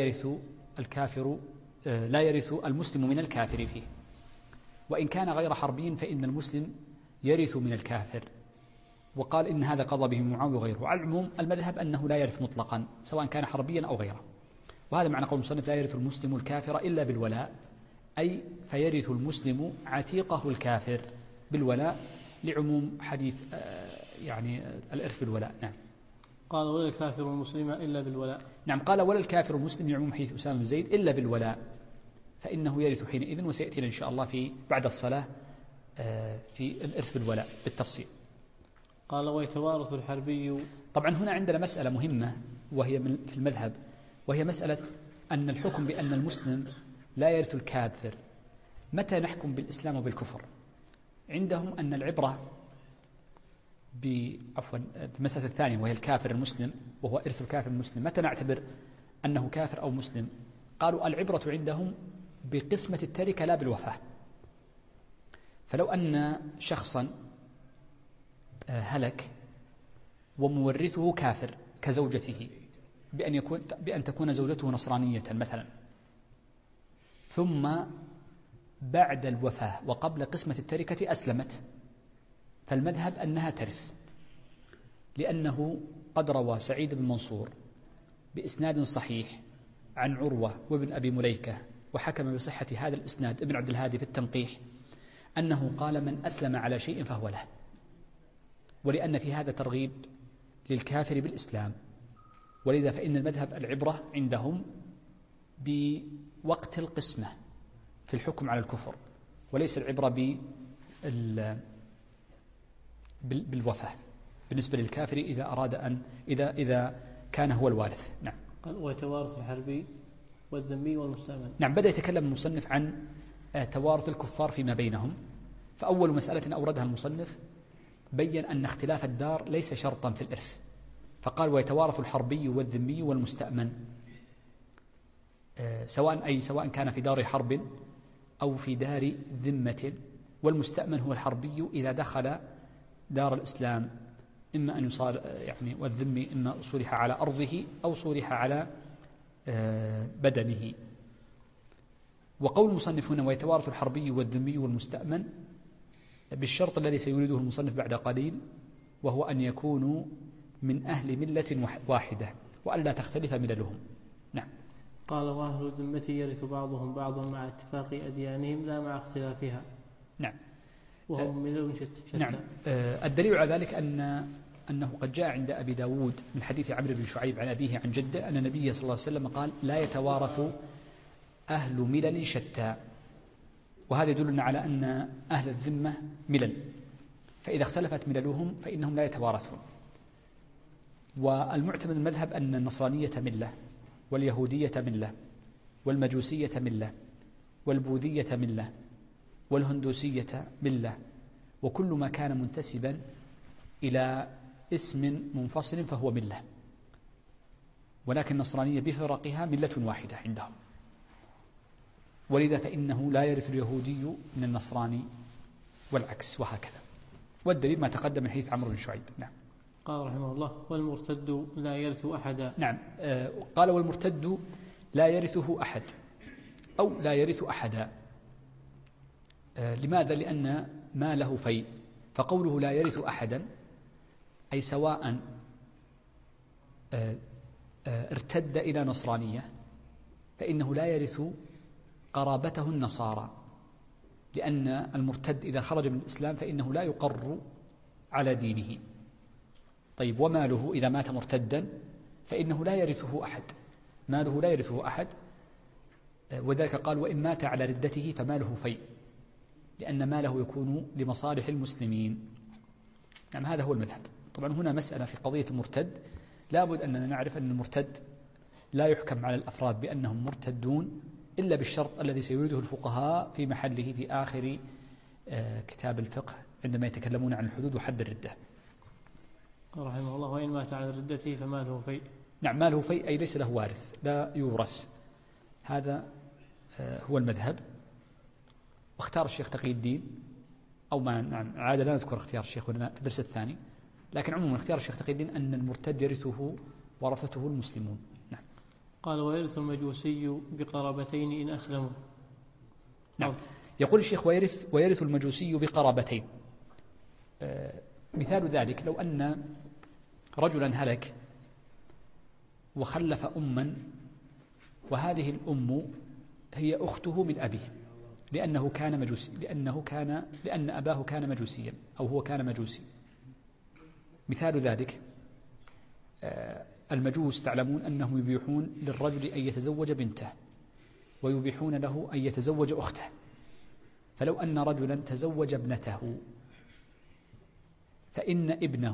يرث المسلم من الكافر فيه، وإن كان غير حربي فإن المسلم يرث من الكافر. وقال إن هذا قضى به معاوية وغيره. على العموم المذهب أنه لا يرث مطلقا سواء كان حربيا أو غيره. وهذا معنى قول المصنف: لا يرث المسلم الكافر إلا بالولاء، أي فيرث المسلم عتيقه الكافر بالولاء، لعموم حديث يعني الإرث بالولاء. نعم. قال: ولا الكافر المسلم إلا بالولاء. نعم، قال: ولا الكافر المسلم لعموم حديث أسامة بن زيد إلا بالولاء، فإنه يرث حينئذ. وسيأتينا إن شاء الله في بعد الصلاة في الإرث بالولاء بالتفصيل. قال: ويتوارث الحربي. طبعا هنا عندنا مسألة مهمة وهي في المذهب، وهي مسألة أن الحكم بأن المسلم لا يرث الكافر. متى نحكم بالإسلام وبالكفر؟ عندهم أن العبرة بالمسألة الثانية وهي الكافر المسلم، وهو إرث الكافر المسلم، متى نعتبر أنه كافر أو مسلم؟ قالوا العبرة عندهم بقسمة التركة لا بالوفاة. فلو أن شخصا هلك ومورثه كافر كزوجته بأن تكون زوجته نصرانية مثلا، ثم بعد الوفاة وقبل قسمة التركة أسلمت، فالمذهب أنها ترث، لأنه قد روى سعيد بن منصور بإسناد صحيح عن عروة وابن أبي مليكة، وحكم بصحة هذا الإسناد ابن عبد الهادي في التنقيح، أنه قال من أسلم على شيء فهو له، ولأن في هذا ترغيب للكافر بالإسلام. ولذا فإن المذهب العبرة عندهم بوقت القسمة في الحكم على الكفر، وليس العبرة بالوفاة بالنسبة للكافر إذا أراد إذا كان هو الوارث. نعم. وتوارث الحربي والذمي والمستأمن. نعم. بدأ يتكلم المصنف عن توارث الكفار فيما بينهم. فأول مسألة أوردها المصنف بين أن اختلاف الدار ليس شرطا في الإرث، فقال ويتوارث الحربي والذمي والمستأمن، سواء كان في دار حرب أو في دار ذمة. والمستأمن هو الحربي إذا دخل دار الإسلام، إما أن يصار والذمي إما صلح على أرضه أو صلح على بدنه. وقول المصنف هنا ويتوارث الحربي والذمي والمستأمن بالشرط الذي سيريده المصنف بعد قليل، وهو أن يكونوا من أهل ملة واحدة وألا تختلف مللهم. نعم. قال وأهل الذمة يرث بعضهم بعضا مع اتفاق أديانهم لا مع اختلافها. نعم. وهم ملل شتى. نعم. الدليل على ذلك أنه قد جاء عند أبي داود من حديث عمرو بن شعيب عن أبيه عن جده أن النبي صلى الله عليه وسلم قال لا يتوارث أهل ملل شتى، وهذا يدلنا على أن أهل الذمة ملل، فإذا اختلفت مللهم فإنهم لا يتوارثون. والمعتمد المذهب أن النصرانية ملة، واليهودية ملة، والمجوسية ملة، والبوذية ملة، والهندوسية ملة، وكل ما كان منتسبا إلى اسم منفصل فهو ملة، ولكن النصرانية بفرقها ملة واحدة عندهم. ولذا فإنه لا يرث اليهودي من النصراني والعكس، وهكذا. والدليل ما تقدم من حديث عمرو بن شعيب. نعم. قال رحمه الله والمرتد لا يرث أحدا. نعم. قال والمرتد لا يرثه أحد أو لا يرث أحدا. لماذا؟ لأن ما له فيء، فقوله لا يرث أحدا أي سواء ارتد إلى نصرانية فإنه لا يرث قرابته النصارى، لأن المرتد إذا خرج من الإسلام فإنه لا يقر على دينه. طيب وماله إذا مات مرتدا فإنه لا يرثه أحد، ماله لا يرثه أحد، وذلك قال وإن مات على ردته فماله فيء، لأن ماله يكون لمصالح المسلمين. نعم. هذا هو المذهب. طبعا هنا مسألة في قضية المرتد، لابد أننا نعرف أن المرتد لا يحكم على الأفراد بأنهم مرتدون إلا بالشرط الذي سيريده الفقهاء في محله في آخر كتاب الفقه عندما يتكلمون عن الحدود وحد الردة. رحمه الله وإن مات على ردته فماله فيء. نعم. ماله فيء أي ليس له وارث، لا يورث. هذا هو المذهب. واختار الشيخ تقي الدين أو ما نعم عادة لا نذكر اختيار الشيخ هنا في الدرس الثاني، لكن عموما اختيار الشيخ تقي الدين أن المرتد يرثه ورثته المسلمون. نعم. قال ويرث المجوسي بقرابتين إن أسلموا. نعم. يقول الشيخ ويرث المجوسي بقرابتين. مثال ذلك لو أن رجلا هلك وخلف أما، وهذه الأم هي أخته من أبيه لأنه كان مجوسي، لأن أباه كان مجوسيا أو هو كان مجوسي. مثال ذلك المجوس تعلمون أنهم يبيحون للرجل أن يتزوج بنته ويبيحون له أن يتزوج أخته. فلو أن رجلا تزوج ابنته فإن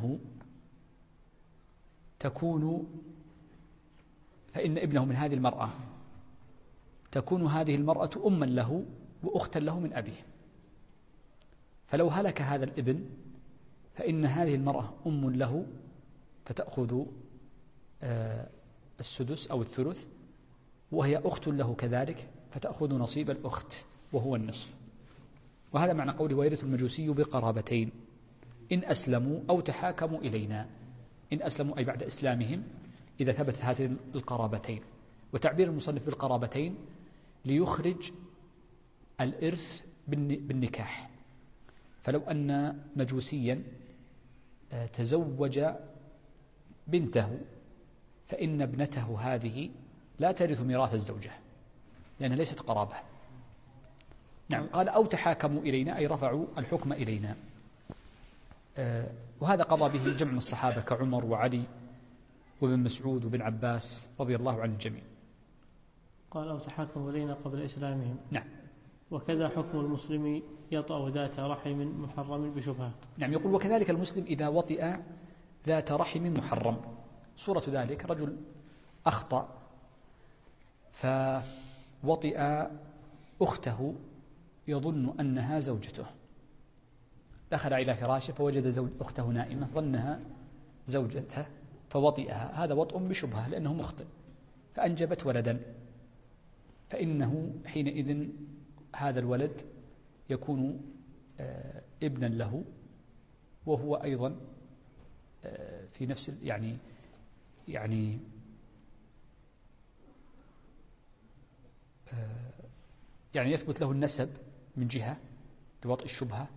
ابنه من هذه المرأة تكون هذه المرأة أما له وأختا له من أبيه. فلو هلك هذا الابن فإن هذه المرأة أم له فتأخذ السدس أو الثلث، وهي أخت له كذلك فتأخذ نصيب الأخت وهو النصف. وهذا معنى قوله ويرث المجوسي بقرابتين إن أسلموا أو تحاكموا إلينا. إن أسلموا أي بعد إسلامهم إذا ثبت هاتين القرابتين. وتعبير المصنف بالقرابتين ليخرج الإرث بالنكاح. فلو أن مجوسيا تزوج بنته فإن ابنته هذه لا ترث ميراث الزوجة لأنها ليست قرابة. نعم. قال أو تحاكموا إلينا أي رفعوا الحكم إلينا. وهذا قضى به جمع من الصحابة كعمر وعلي وابن مسعود وابن عباس رضي الله عن الجميع. قال أو تحاكموا إلينا قبل إسلامهم. نعم. وكذا حكم المسلم يطأ ذات رحم محرم بشبهة. نعم. يقول وكذلك المسلم إذا وطئ ذات رحم محرم. صورة ذلك رجل أخطأ فوطئ أخته يظن أنها زوجته، دخل إلى فراشه فوجد أخته نائمة ظنها زوجته فوطئها، هذا وطء بشبهة لأنه مخطئ، فأنجبت ولدا، فإنه حينئذ هذا الولد يكون ابنا له، وهو أيضا في نفس يعني يثبت له النسب من جهة لوطئ الشبهة،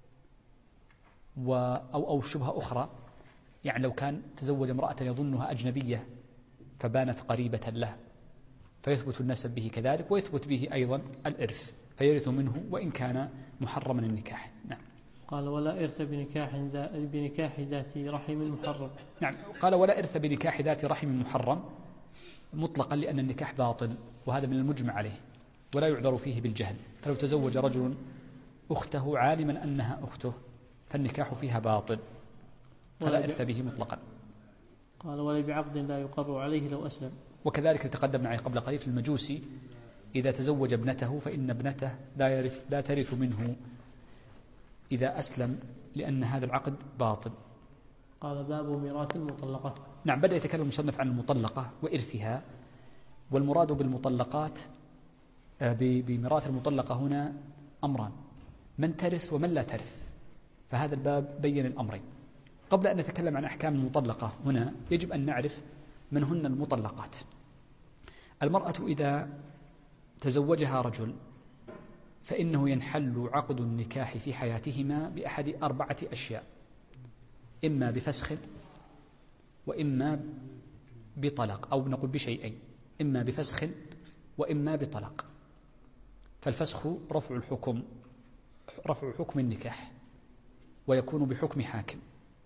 أو شبهة أخرى، يعني لو كان تزوج امرأة يظنها أجنبية فبانت قريبة له فيثبت النسب به كذلك، ويثبت به أيضا الإرث فيرث منه وإن كان محرما النكاح. نعم. قال ولا إرث بنكاح ذات رحم محرم. نعم. قال ولا إرث بنكاح ذات رحم محرم مطلقا لأن النكاح باطل، وهذا من المجمع عليه ولا يعذر فيه بالجهل. فلو تزوج رجل أخته عالما أنها أخته فالنكاح فيها باطل فلا إرث به مطلقا. قال ولا بعقد لا يقر عليه لو أسلم. وكذلك تقدمنا عليه قبل قليل في المجوسي إذا تزوج ابنته فإن ابنته لا ترث منه إذا أسلم لأن هذا العقد باطل. قال باب ميراث المطلقة. نعم. بدأ يتكلم المصنف عن المطلقة وإرثها، والمراد بالمطلقات بميراث المطلقة هنا أمران: من ترث ومن لا ترث. فهذا الباب بين الأمرين. قبل أن نتكلم عن أحكام المطلقة هنا يجب أن نعرف من هن المطلقات. المرأة إذا تزوجها رجل فإنه ينحل عقد النكاح في حياتهما بأحد 4 أشياء: إما بفسخ وإما بطلاق، أو نقول بشيئين: إما بفسخ وإما بطلاق. فالفسخ رفع حكم النكاح ويكون بحكم حاكم.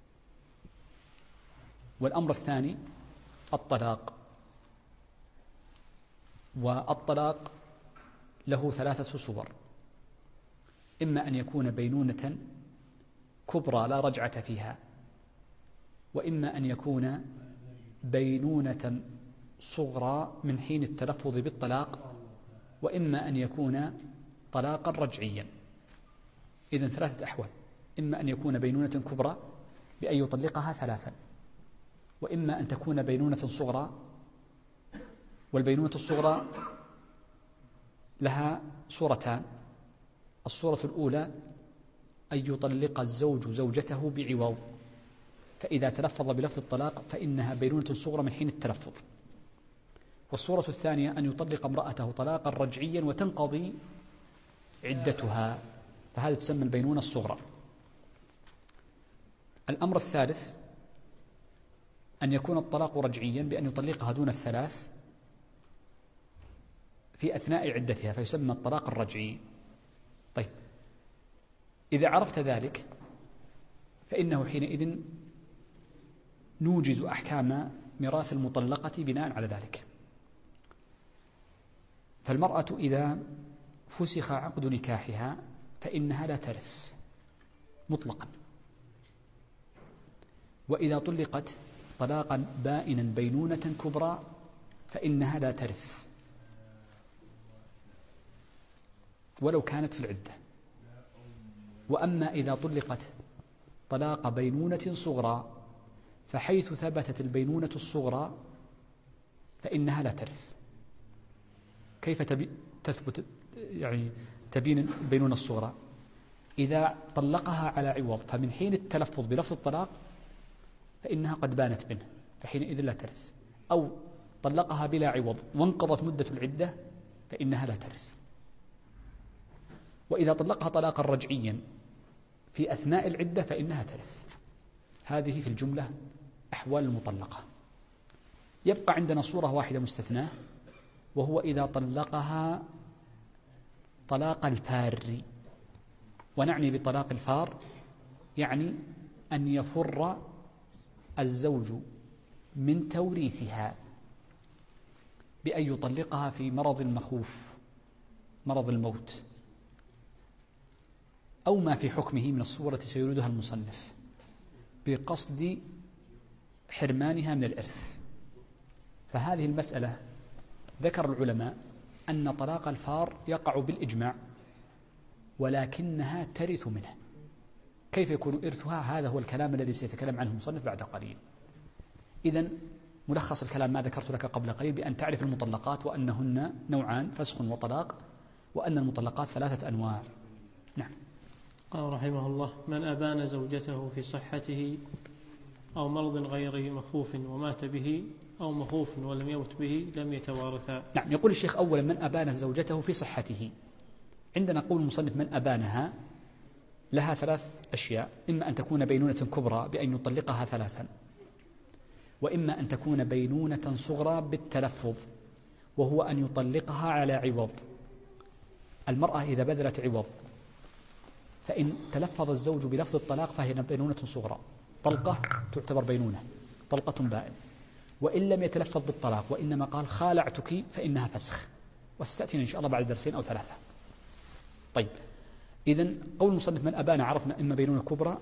والأمر الثاني الطلاق، والطلاق له 3 صور: إما أن يكون بينونة كبرى لا رجعة فيها، وإما أن يكون بينونة صغرى من حين التلفظ بالطلاق، وإما أن يكون طلاقا رجعيا. إذن 3 أحوال: إما أن يكون بينونة كبرى بأن يطلقها 3، وإما أن تكون بينونة صغرى، والبينونة الصغرى لها صورتان: الصورة الأولى أن يطلق الزوج زوجته بعوض، فإذا تلفظ بلفظ الطلاق فإنها بينونة صغرى من حين التلفظ. والصورة الثانية أن يطلق امرأته طلاقا رجعيا وتنقضي عدتها، فهذا تسمى البينونة الصغرى. الأمر الثالث أن يكون الطلاق رجعيا بأن يطلقها دون 3 في أثناء عدتها، فيسمى الطلاق الرجعي. طيب، إذا عرفت ذلك فإنه حينئذ نوجز أحكام ميراث المطلقة بناء على ذلك. فالمرأة إذا فسخ عقد نكاحها فإنها لا ترث مطلقا، وإذا طلقت طلاقا بائنا بينونة كبرى فإنها لا ترث ولو كانت في العدة، وأما إذا طلقت طلاق بينونة صغرى فحيث ثبتت البينونة الصغرى فإنها لا ترث. كيف تثبت يعني تبين البينونة الصغرى؟ إذا طلقها على عوض فمن حين التلفظ بلفظ الطلاق فإنها قد بانت منه فحينئذ لا ترث، أو طلقها بلا عوض وانقضت مدة العدة فإنها لا ترث. وإذا طلقها طلاقا رجعيا في أثناء العدة فإنها ترث. هذه في الجملة أحوال المطلقة. يبقى عندنا صورة واحدة مستثناة، وهو إذا طلقها طلاق الفار. ونعني بطلاق الفار يعني أن يفر الزوج من توريثها بأن يطلقها في مرض المخوف، مرض الموت، أو ما في حكمه من الصورة سيريدها المصنف بقصد حرمانها من الإرث. فهذه المسألة ذكر العلماء أن طلاق الفار يقع بالإجماع ولكنها ترث منه. كيف يكون إرثها؟ هذا هو الكلام الذي سيتكلم عنه المصنف بعد قليل. إذن ملخص الكلام ما ذكرت لك قبل قليل بأن تعرف المطلقات وأنهن نوعان، فسخ وطلاق، وأن المطلقات 3 أنواع. نعم. قال رحمه الله: من أبان زوجته في صحته أو مرض غير مخوف ومات به، أو مخوف ولم يمت به، لم يتوارثا. نعم. يقول الشيخ أولا: من أبان زوجته في صحته. عندنا قول المصنف من أبانها لها 3 أشياء: إما أن تكون بينونة كبرى بأن يطلقها 3، وإما أن تكون بينونة صغرى بالتلفظ وهو أن يطلقها على عوض. المرأة إذا بذلت عوض فإن تلفظ الزوج بلفظ الطلاق فهي بينونة صغرى، طلقة تعتبر بينونة، طلقة بائن. وإن لم يتلفظ بالطلاق وإنما قال خالعتك فإنها فسخ، وستأتينا إن شاء الله بعد 2 أو 3. طيب، إذن قول المصنف من أبان عرفنا إما بينونة كبرى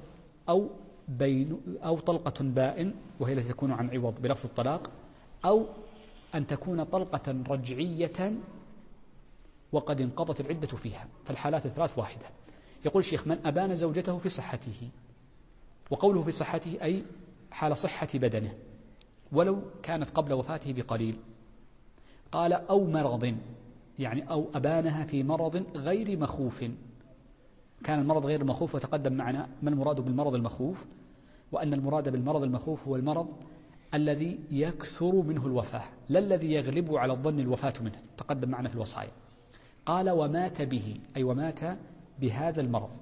أو طلقة بائن وهي التي تكون عن عوض بلفظ الطلاق، أو أن تكون طلقة رجعية وقد انقضت العدة فيها، فالحالات 3 واحدة. يقول الشيخ: من أبان زوجته في صحته. وقوله في صحته أي حال صحة بدنه ولو كانت قبل وفاته بقليل. قال: أو مرض، يعني أو أبانها في مرض غير مخوف. كان المرض غير مخوف، وتقدم معنا ما المراد بالمرض المخوف، وأن المراد بالمرض المخوف هو المرض الذي يكثر منه الوفاة، لا الذي يغلب على الظن الوفاة منه، تقدم معنا في الوصايا. قال: ومات به، أي ومات بهذا المرض،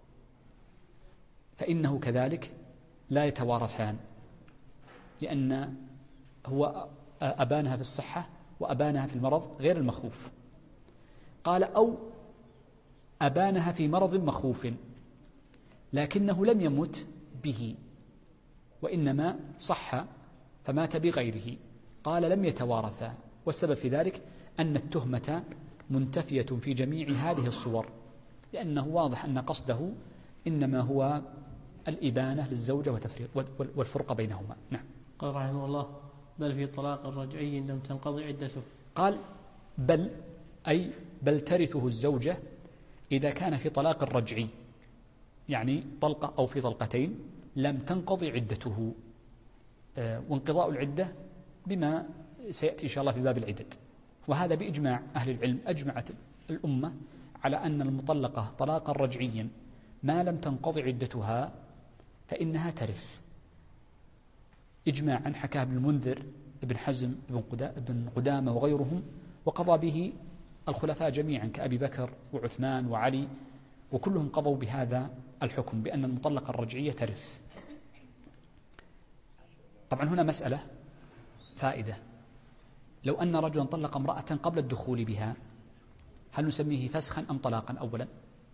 فإنه كذلك لا يتوارثان، لأن هو أبانها في الصحة وأبانها في المرض غير المخوف. قال: أو أبانها في مرض مخوف لكنه لم يمت به وإنما صح فمات بغيره. قال: لم يتوارثا، والسبب في ذلك أن التهمة منتفية في جميع هذه الصور، لأنه واضح أن قصده إنما هو الإبانة للزوجة والفرقة بينهما. نعم. قال رحمه الله: بل في طلاق رجعي لم تنقضي عدته. قال: بل، أي بل ترثه الزوجة إذا كان في طلاق رجعي، يعني طلقة أو في طلقتين لم تنقضي عدته. وانقضاء العدة بما سيأتي إن شاء الله في باب العدد، وهذا بإجماع أهل العلم. أجمعت الأمة على أن المطلقة طلاقا رجعيا ما لم تنقضي عدتها فإنها ترث، إجماعا حكاه ابن المنذر، ابن حزم، ابن قدامة وغيرهم، وقضى به الخلفاء جميعا كأبي بكر وعثمان وعلي، وكلهم قضوا بهذا الحكم بأن المطلقة الرجعية ترث. طبعا هنا مسألة فائدة: لو أن رجلا طلق امرأة قبل الدخول بها هل نسميه فسخا أم طلاقا؟ أولا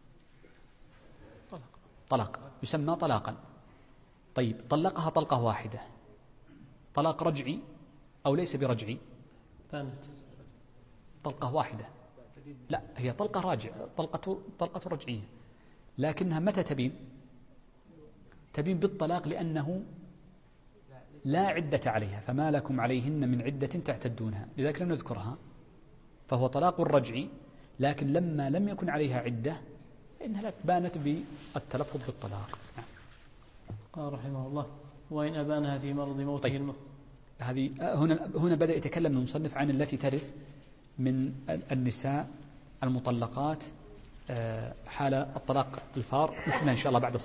طلاق، يسمى طلاقا. طيب، طلقها طلقة واحدة، طلاق رجعي أو ليس برجعي؟ كانت طلقة واحدة، لا هي طلقة راجع، طلقة رجعية، لكنها متى تبين؟ تبين بالطلاق، لأنه لا عدة عليها، فما لكم عليهن من عدة تعتدونها، لذلك لم نذكرها. فهو طلاق رجعي، لكن لما لم يكن عليها عدة إنها لا بانت بالتلفظ بالطلاق. قال رحمه الله: وإن أبانها في مرض موته طيب. هذه هنا بدأ يتكلم المصنف عن التي ترث من النساء المطلقات حال الطلاق الفار، نكمل إن شاء الله بعد